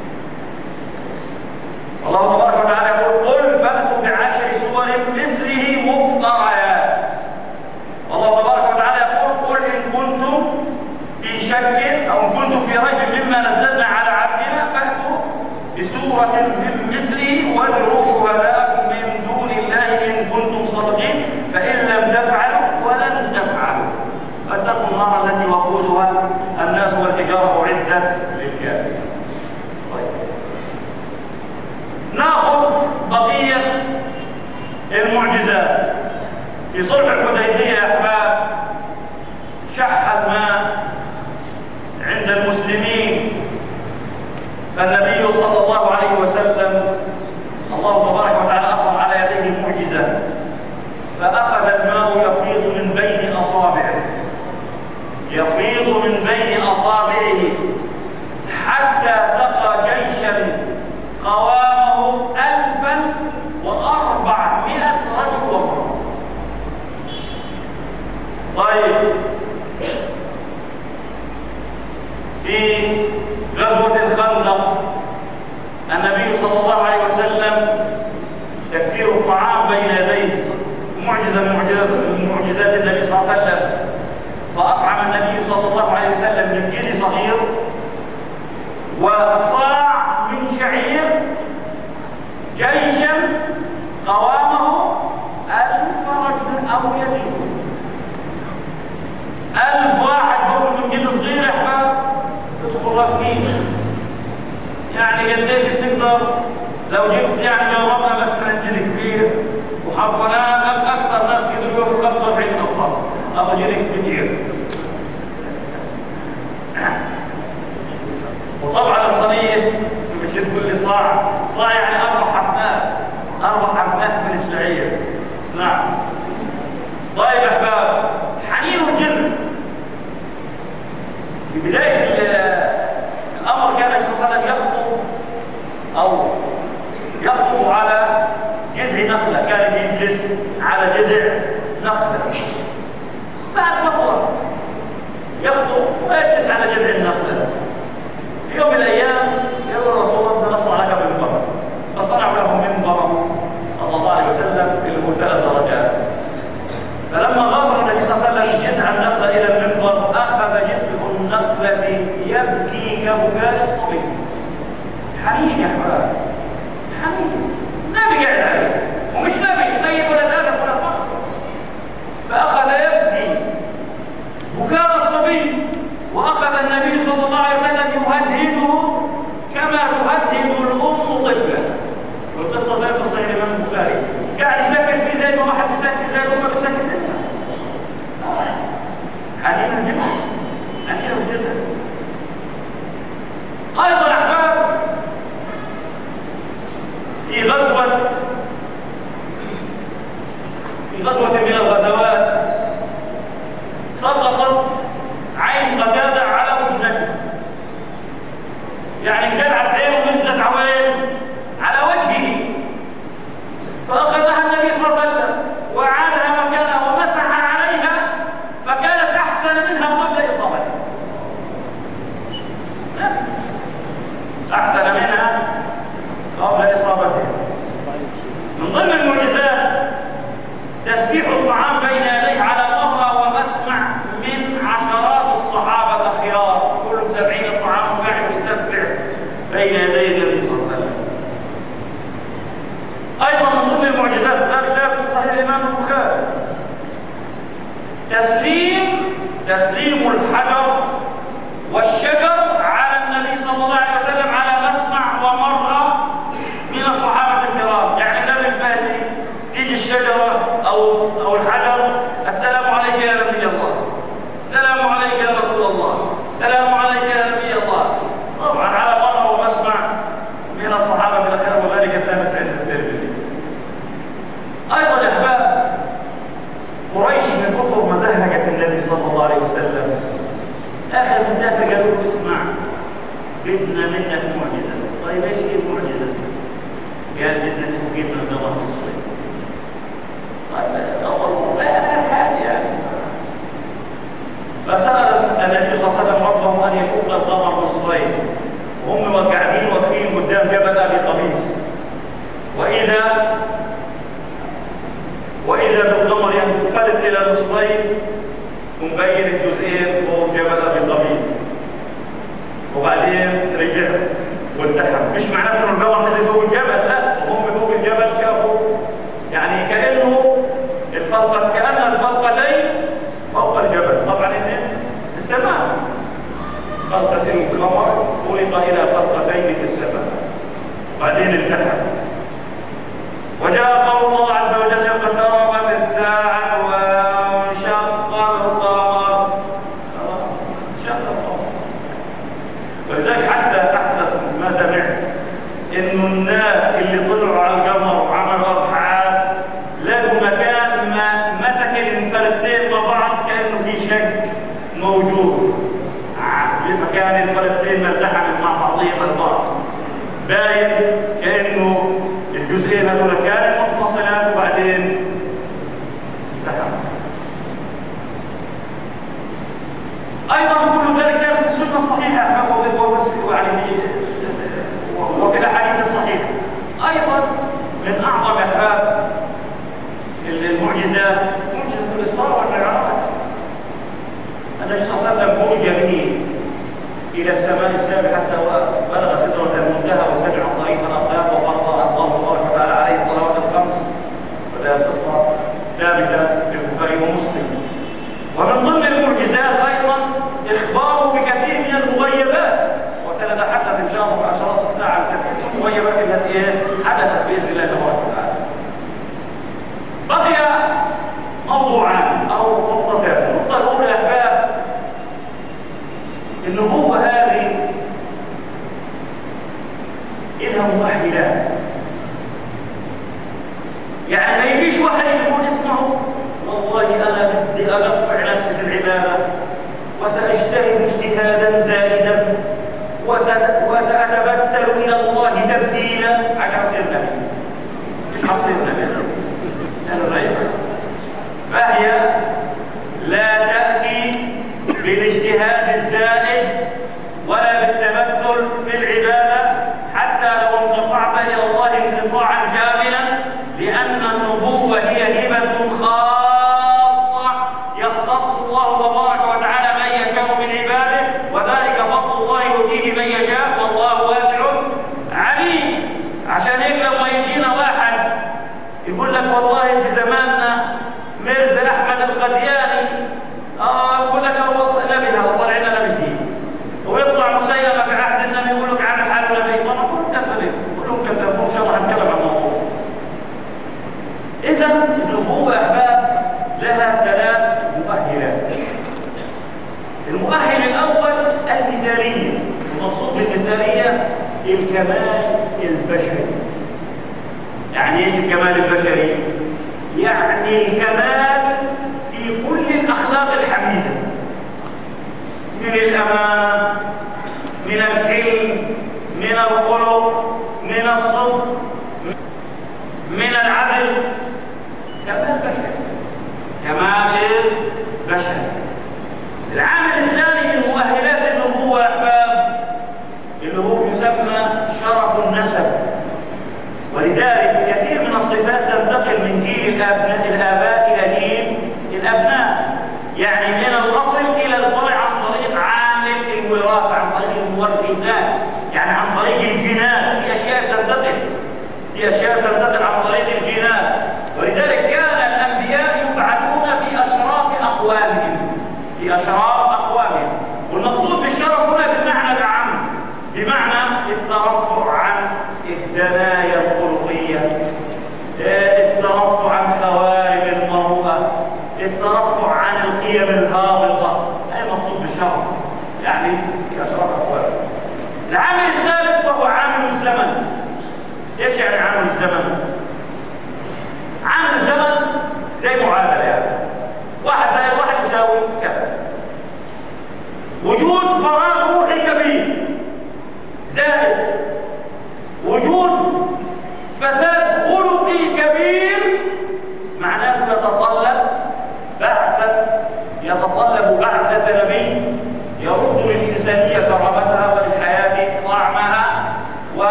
الله تبارك وتعالى يقول قل فأتوا بعشر سور مثله مفتريات. والله تبارك وتعالى يقول قل إن كنتم في شك أو كنتم في ريب مما نزلنا على عبدنا فأتوا بسورة من مثله وادعوا شهداءكم من دون الله إن كنتم صادقين فإن لم تفعلوا ولن تفعلوا فاتقوا النار التي وقودها الناس والحجارة أعدت للكافرين. طيب. ناخذ بقية المعجزات. في صلح الحديبية يا أحباب شح الماء عند المسلمين، فالنبي صلى الله عليه وسلم الله تبارك وتعالى أقر على يديه معجزة، فأخذ الماء يفيض من بين أصابعه يفيض من بين أصابعه حتى سقى جيشا قوامه ألفا وأربعمائة رجل وامرأة. طيب، في غزوة الخندق النبي صلى الله عليه وسلم تكثير الطعام بين يديه معجزة من معجزات النبي صلى الله عليه وسلم، فأطعم النبي صلى الله عليه وسلم من جدي صغير وصاع من شعير جيشا قوامه ألف رجل أو يزيد. ألف واحد بقول من جدي صغير يا أحباب تدخل رسمين، يعني قديش بتقدر لو جبت يعني جربنا مثلا جدي كبير وحطيناه أكثر ناس كده اليوم خمسة وأربعين نقطة أو جدي كبير. وطبعا الصينية مش تقول لي صاع صاع يعني أربع حفنات أربع حفنات من الشعير. نعم. طيب يا أحباب، حنين الجن في بداية الأمر كان النبي صلى الله عليه وسلم يخطب أو يخطب على جذع نخلة، كان يجلس على جذع نخلة. بعد فترة يخطب ويجلس على جذع النخلة. في يوم من الأيام يقول الرسول الله نصنع لك منبرا، فصنعوا له منبرا صلى الله عليه وسلم اللي هو ثلاث درجات. فلما غادر النبي صلى الله عليه وسلم جذع النخلة إلى المنبر أخذ جذع النخلة يبكي كبكاء الصبي. حنين يا أحباب، حنين، نبي قاعد عليه ومش نبي زي ولا ذلك ولا فخر، فأخذ يبكي بكاء الصبي، وأخذ النبي صلى الله عليه وسلم يهدهده كما تهدهد الأم طفلا. والقصة ذات صحيح الإمام البخاري، قاعد يسكت فيه زي ما واحد بيسكت زي الأم بتسكت منها. حنين جدا، حنين جدا. أيضا أحباب في غزوة في غزوة من الغزوات سقطت عين قتادة على وجنته، يعني انقلعت عينه ونزلت عوين على وجهه، فأخذها النبي صلى الله عليه وسلم وأعادها مكانها ومسح عليها فكانت أحسن منها قبل إصابتها. أحسن منها قبل إصابتها. من ضمن المعجزات تسبيح الطعام بين يديه على مرة ومسمع من عشرات الصحابة الأخيار، كلهم سبعين الطعام وقاعد يسبح بين يدي النبي صلى الله عليه وسلم. أيضا من ضمن المعجزات ذلك في صحيح الإمام البخاري تسليم تسليم الحجر والشجر على النبي صلى الله عليه وسلم على مسمع ومرة من الصحابة الكرام. يعني النبي الباهي تيجي الشجرة أو أو الحجر، السلام عليك يا نبي الله، السلام عليك يا رسول الله، السلام عليك يا نبي الله، طبعا على مرة ومسمع من الصحابة الأخيار، وذلك ثابت عند الترمذي. أيضا يا أحباب قريش من كثر مزهجة النبي صلى الله عليه وسلم آخر من ذاك قالوا له اسمع بدنا منك معجزة. طيب ايش هي المعجزة؟ قال بدنا تفوقنا من الله الصيف. فسأل النبي صلى الله عليه وسلم ربه أن يشق القمر نصفين، وهم قاعدين واقفين قدام جبل أبي قبيس، وإذا وإذا بالقمر ينفلت إلى نصفين ومبين الجزئين فوق جبل أبي قبيس، وبعدين رجع والتحم. مش معناته إنه القمر نزل فوق الجبل، لا، هم فوق الجبل شافوا يعني كأنه الفرقة كأن الفرقتين فوق الجبل. طبعا السماء فرقة القمر خلق إلى فرقتين في السماء، بعدين التحم. وجاء قول الله عز وجل اقتربت الساعة وانشق القمر. انشق القمر. ولذلك حتى أحدث ما سمعت إنه الناس اللي طلعوا على القمر وعملوا أبحاث لقوا مكان ما مسك الفلكتين مع بعض كأنه في شق موجود، مكان الفلكتين ملتحمت مع بعضهم البعض، باين كأنه الجزئين هذول كانوا منفصلات وبعدين التحموا. أيضا كل ذلك كان في السنة الصحيحة وفي الأحاديث الصحيحة. أيضا من أعظم أسباب المعجزات معجزة الإسراء والمعراج. النبي صلى الله عليه وسلم عرج به إلى السماء السابعة حتى بلغ سدرة المنتهى وسمع صريف الأقدام وفرض الله تبارك وتعالى عليه الصلوات الخمس. وذلك القصة ثابتة في البخاري ومسلم. ومن ضمن المعجزات أيضا إخباره بكثير من المغيبات، وسنتحدث إن شاء الله في عشرات الساعة الكثير من المغيبات التي حدثت بإذن الله تبارك وتعالى. بقي موضوعان أو نقطتان. النقطة الأولى يا أحباب، النبوة هذه إلها مؤهلات. يعني ما يجيش واحد يقول اسمعوا والله أنا بدي أقطع نفسي في العبادة وسأجتهد اجتهادا زائدا وسأتبتل إلى الله تبديلا عشان أصير نبي. مش هصير نبي، أنا رأيي. فهي لا تأتي بالاجتهاد الزائد ولا بالتبتل في العبادة حتى لو انقطعت إلى الله انقطاعا كاملا، لأن النبوة هي هبة خاصة يختص الله تبارك وتعالى من يشاء من عباده، وذلك فضل الله يؤتيه من يشاء والله واسع عليم. عشان هيك لما يجينا واحد يقول لك والله في زماننا ميرزا أحمد القدياني اه يقول لك نبي هذا طلع لنا نبي جديد، ويطلع مسيلمة في عهد النبي يقول لك عن حاله نبي، وانا كلهم كذابين كلهم كذابين. ان شاء الله هنتكلم عن الموضوع. اذا النبوة يا احباب لها ثلاث مؤهلات. المؤهل الاول المثالية، المقصود بالمثالية الكمال البشري. يعني ايش الكمال البشري؟ يعني الكمال في كل الأخلاق الحميدة، من الأمانة، من الحلم، من الخلق، من الصدق، من العدل. كمال بشري، كمال بشري. العامل الثاني من مؤهلات النبوة يا أحباب اللي هو يسمى شرف النسب. ولذلك كثير من الصفات تنتقل من جيل الآباء, الآباء إلى جيل الأبناء، يعني من الأصل إلى الفرع عن طريق عامل الوراثة، عن طريق المورثات، يعني عن طريق الجينات. في أشياء تنتقل في أشياء تنتقل عن طريق الجينات. ولذلك كان الأنبياء يبعثون في أشراف أقوامهم في أشراف أقوامهم والمقصود بالشرف هنا بالمعنى العام، بمعنى الترفع عن الدنايا الخلقية، الترفع عن خوارم المروءة، الترفع عن القيم الهابطة. هذا المقصود بالشرف، يعني في أشراف أقوام. العامل الثالث وهو عامل الزمن. ايش يعني عامل الزمن؟ عامل الزمن زي معادلة، يعني واحد زائد واحد يساوي كذا. وجود فراغ روحي كبير زائد وجود فساد خلقي كبير، معناه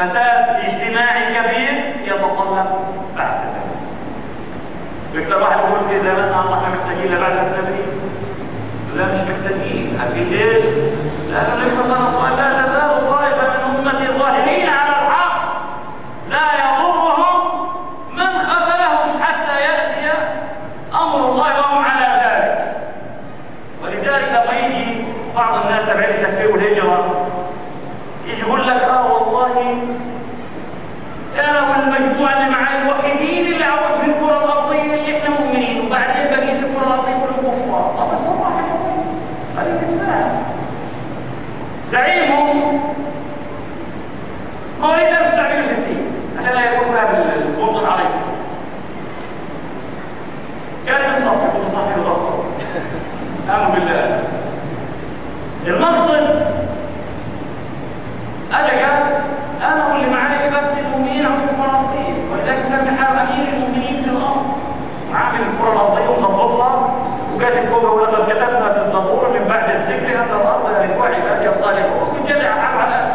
فساد اجتماعي كبير يتطلب بعث النبي. يقدر واحد يقول في زماننا الله احنا محتاجين لبعث النبي؟ لا مش محتاجين. عارفين ليش؟ لأن النبي صلى الله عليه وسلم قال لا تزال طائفة من أمتي ظاهرين على الحق لا يضرهم من خذلهم حتى يأتي أمر الله وهم على ذلك. ولذلك لما يجي بعض الناس تبع التكفير والهجرة يجي يقول لك اه والله انا والمجموعه اللي معايا الوحيدين اللي على وجه الكره الارضيه اللي احنا مؤمنين، وبعدين بقيه الكره الارضيه كلهم كفار. طب بس طبعا شويه خليك تتفاهم. زعيمهم مواليد ألف وتسعمائة وستين عشان لا يكون فيها الخلط العريض. كان يصفي ويصفي ويغفر. امنوا بالله. المقصد أجا قال أنا واللي معايا بس المؤمنين على الكرة الأرضية، ولذلك سمي حال أمير المؤمنين في الأرض، وعامل الكرة الأرضية وظبطها وكاتب فوقها ولقد كتبنا في الزبور من بعد الذكر أن الأرض يرثها عبادي الصالحون، وجدع على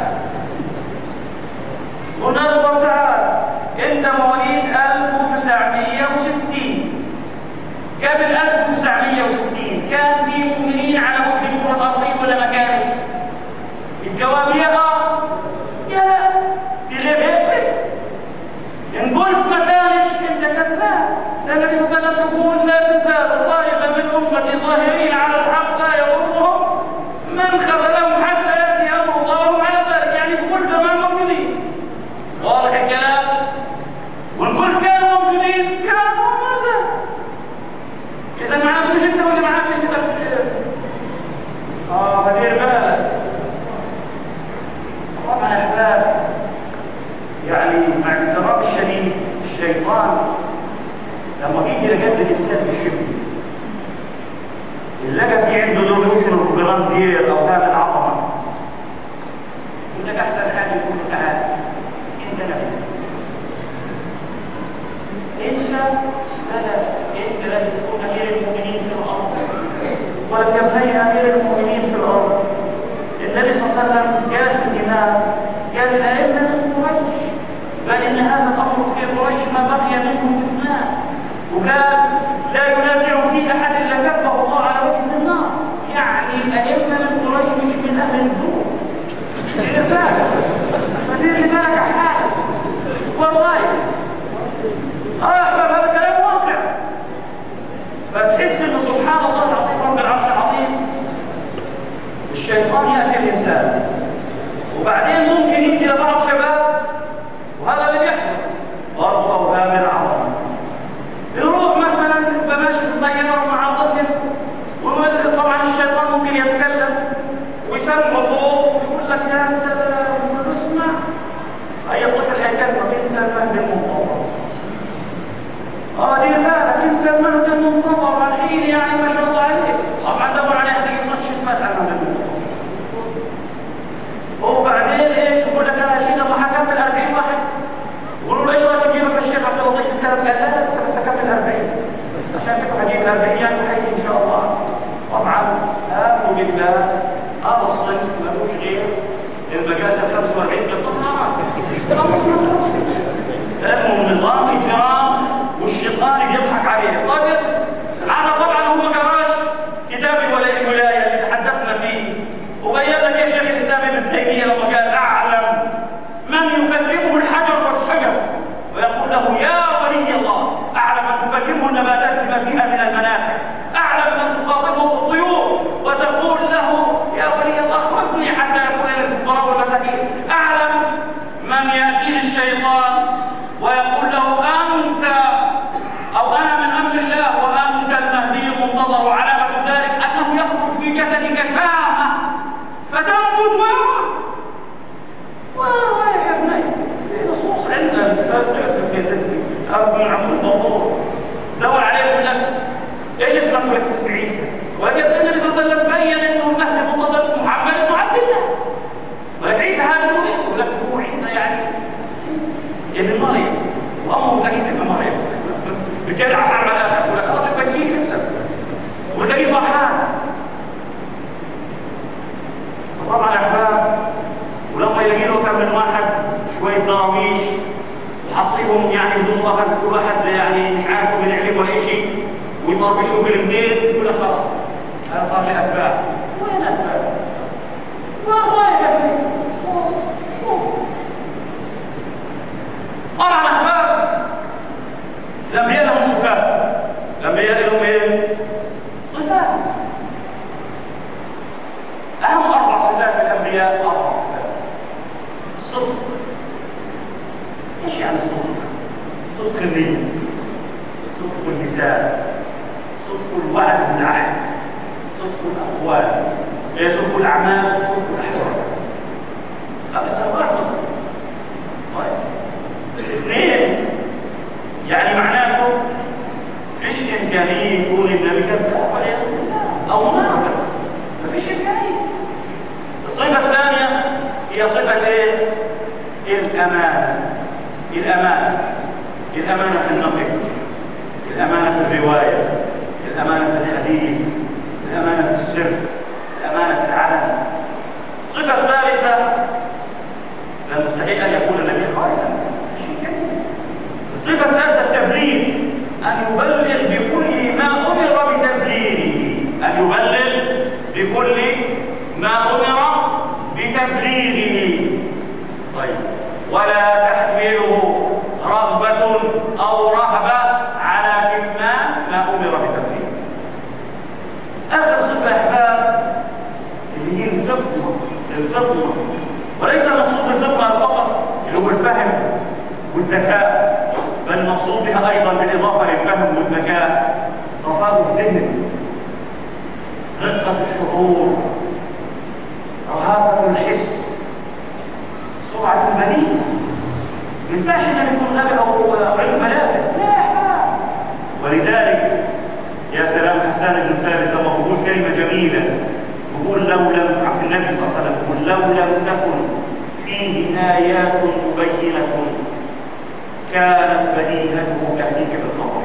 قلنا له طب تعالى أنت مواليد ألف وتسعمائة وستين، قبل ألف وتسعمائة وستين كان في مؤمنين على وجه الكرة الأرضية ولا ما كانش؟ الجواب هي اه يا لا في غير ان قلت ما كانش انت كذاب. النبي صلى الله عليه وسلم يقول لا تزال طائفه من امتي ظاهرين على الحق لا يضرهم من خذلهم حتى ياتي امر الله وهم على ذلك، يعني في كل زمان موجودين. واضح الكلام؟ ونقول كانوا موجودين كانوا ما زالوا. اذا معناته مش انت واللي معاك انت بس اه فدير بالك. طبعا يا احباب يعني مع الاضطراب الشديد الشيطان لما يجي لقبل الانسان بالشبه اللي لقى في عنده دروشن وبراندير او هذا العظمه يقول لك احسن حاجه يكون تعال انت نبي انت لا انت لازم تكون امير المؤمنين في الارض ولك زي امير المؤمنين في الارض. النبي صلى الله عليه وسلم قال في الإمام قال الأئمة من قريش، قال إن هذا الأمر في قريش ما بقي منهم اثنان، وقال لا ينازع فيه أحد إلا كبه الله على وجه النار. يعني الأئمة من قريش مش من أهل الزبور. دير بالك فدير بالك على حالك والله. آه هذا كلام واقع. فتحس إنه سبحان الله العظيم رب العرش العظيم الشيطان يأتي الإنسان وبعدين ممكن يجي لبعض شباب وهذا اللي بيحدث برضه أوهام العظمة. يروح مثلا بماشي في السيارة مع طفل وطبعا الشيطان ممكن يتكلم ويسمع صوت ويقول لك يا سلام اسمع أي طفل هيكلمك أنت المهد المنتظر. اه دير بالك أنت المهد المنتظر الحين يعني ما شاء الله عليك. طبعا دور عليه حتى يوصل شفات على المهد المنتظر. وبعدين ايش يقول لك انا الحين ابغى اكمل أربعين واحد يقولوا له ايش رايك تجيبك الشيخ عبد اللطيف الكلام؟ قال لا لسه بس اكمل أربعين عشان فيكم هجيب الأربعين يعني وحي ان شاء الله. طبعا امنوا بالله هذا الصنف ملوش غير المقاسه خمسة وأربعين بالطبعا لانه نظام اجرام والشيطان يضحك عليه. طيب بس انا طبعا هو ما قراش كتاب الولايه اللي تحدثنا فيه وبين لك يا شيخ الاسلام ابن تيميه لما قال اعلم من يكلمه الحجر والشجر ويقول له يا ولي الله، اعلم من تكلمه النباتات بما فيها من المنافع، اعلم من تخاطبه الطيور وتقول له يا ولي الله اخرجني حتى يكون للفقراء والمساكين، اعلم من ياتيه الشيطان ويقول له انت او انا من امر الله وانت المهدي المنتظر، وعلامه ذلك انه يخرج في جسدك شامه فتنبت ويرى. ورايح يا ابني في نصوص عندنا في عمود الموضوع دور عليه يقول لك ايش اسمك؟ يقول لك اسم عيسى. وجد النبي صلى الله عليه وسلم بين انه المهدي المنتظر اسمه محمد بن عبد الله. ولك عيسى هذا هو يقول لك هو عيسى يعني ابن مريم وامه عيسى ابن مريم. الجدع حرم الاخر يقول لك خلاص يبقى يجيب نفسك وتلاقيه فرحان. طبعا يا احباب ولما يلاقي له كم من واحد شويه دراويش وحاطيهم يعني بدون طاقه كل واحد يعني مش عارف من علم ولا شيء ويطربشوا كلمتين يقول لك خلاص انا صار لي اتباع. وين اتباع؟ ما رايح يا ابني. طبعا احباب الانبياء لهم صفات. الانبياء لهم ايه؟ صفات. اهم اربع صفات في الانبياء اربع صفات. الصدق. ايش يعني الصدق؟ صدق النية، صدق اللسان، صدق الوعد والعهد، صدق الاقوال، صدق الاعمال، صدق الاحوال. خمس انواع بس. طيب. اثنين يعني معناته فيش امكانيه يكون النبي كذاب والعياذ بالله او منافق. ما فيش امكانيه. الصفه الثانيه هي صفه ايه؟ الامانه. الامانه. الامانه في النطق، الامانه في الروايه، الامانه في الحديث، الامانه في السر، الامانه في العلن. الصفه الثالثه لا مستحيل ان يكون النبي خائنا. الصفة الثالثة التبليغ، أن يبلغ بكل ما أمر بتبليغه، أن يبلغ بكل ما أمر بتبليغه. طيب، ولا تحمله رغبة أو رهبة على كتمان ما أمر بتبليغه. آخر صفة أحباب اللي هي الفطنة، الفطنة، وليس المقصود بالفطنة فقط اللي هو الفهم والذكاء، بل المقصود بها ايضا بالاضافه للفهم والذكاء صفاء الذهن، رقه الشعور، رهافه الحس، سرعه البديهه. ما ينفعش ان يكون غبي او علم ملاذ، لا. ولذلك يا سلام حسان بن ثابت لما بقول كلمه جميله، بقول لو لم عفوا النبي صلى الله عليه وسلم بقول لو لم تكن فيه ايات مبينه كانت بديهته تهديك بالخطر.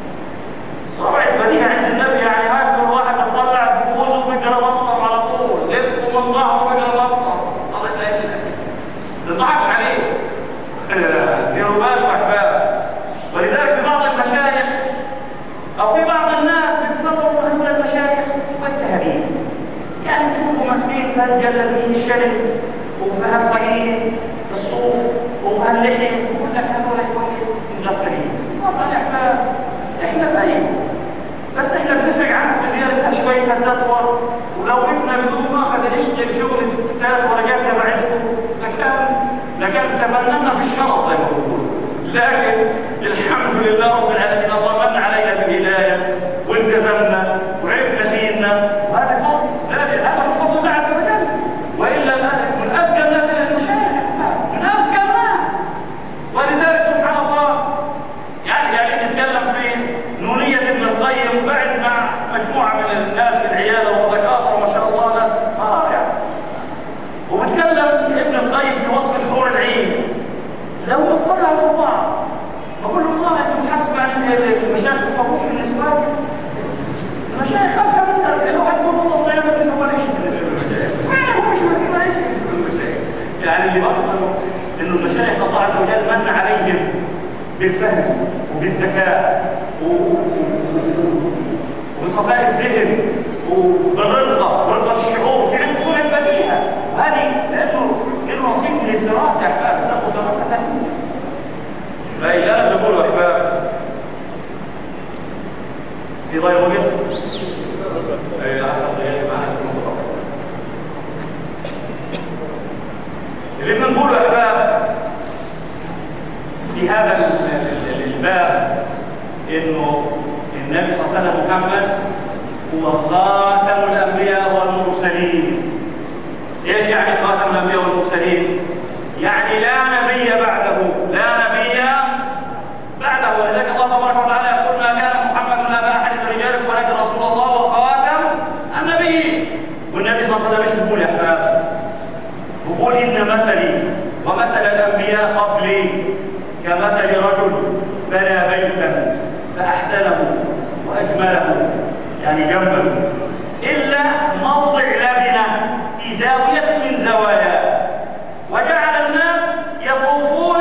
سرعة بديهة عند النبي يعني هاك الواحد يطلع في بوزه ويقرا مصدر على طول، لف ومن ظهره ويقرا مصدر، الله يسهل لك. ما تضحكش عليه. ديروا بالكم احباب. ولذلك في بعض المشايخ او في بعض الناس بيتصوروا ان المشايخ شوية تهريج. يعني بيشوفوا مسكين فهم جلابيه الشرك وفهم طيب الصوف وفهم اللحية ويقول لك هذول شوية مغفلين. طبعا احنا احنا زيهم، بس احنا بنفرق عنكم بزيادة شوية التقوى، ولو بدنا بدون مؤاخذة نشتغل شغل ثلاث ورقات تبعتكم لكان لكان تفننا في الشرط زي ما بقول. لكن الحمد لله رب العالمين الله من علينا بالهداية والتزمنا وعرفنا ديننا، وهذا فضل، هذا من فضل الله عز وجل. والا من اذكى الناس المشايخ، من اذكى الناس. ولذلك سبحان الله يعني يعني نتكلم في نونية ابن القيم بعد مع مجموعة من الناس في العيادة والدكاترة ما شاء الله ناس رائعة. وبتكلم ابن القيم في وصف الحور العين. لو اطلعوا في بعض بقول له والله انتم حسب عن المشايخ الفقوش في النسوان. المشايخ افهم من لو حد يقول والله طيب ما بيسوى ليش بالنسبة للمشايخ. ما مش مهم ايش المشايخ. يعني اللي بقصده انه المشايخ الله عز وجل من عليهم بالفهم وبالذكاء وبصفاء الذهن وبالرقه ورقه الشعور في عند صنع البديهه. وهذه لانه له نصيب من الفراسه يا احباب، تاخذ فراسه. فإلى أن تقولوا أحباب في ضيق وقت أي أحد غير اللي بنقوله أحباب في هذا الباب إنه النبي صلى الله عليه وسلم محمد هو خاتم الأنبياء والمرسلين. إيش يعني خاتم الأنبياء والمرسلين؟ يعني لا نبي بعده، لا نبي بعده. ولذلك الله تبارك وتعالى يقول ما كان محمد ابا احد من رجالكم ولكن رسول الله وخاتم النبيين. والنبي صلى الله عليه وسلم ايش بيقول يا احباب؟ بيقول ان مثلي ومثل الانبياء قبلي كمثل رجل بنى بيتا فاحسنه واجمله، يعني جمله، الا موضع لبنه في زاويه من زواياه، وجعل الناس يطوفون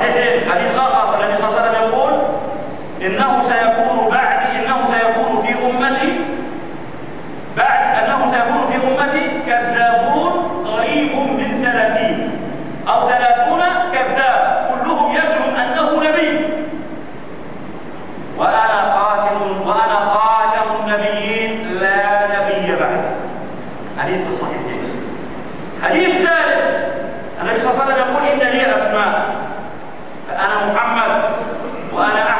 الصحيحين حديث آخر النبي صلى الله عليه وسلم يقول إنه سيكون بعدي إنه سيكون في أمتي بعد أنه سيكون في أمتي كذابون قريب من ثلاثين أو ثلاثون كذاب كلهم يزعم أنه نبي وأنا خاتم وأنا خاتم النبيين لا نبي بعد. حديث الصحيحين. حديث ثالث النبي صلى الله عليه وسلم يقول إن لي أسماء فأنا محمد وأنا أحمد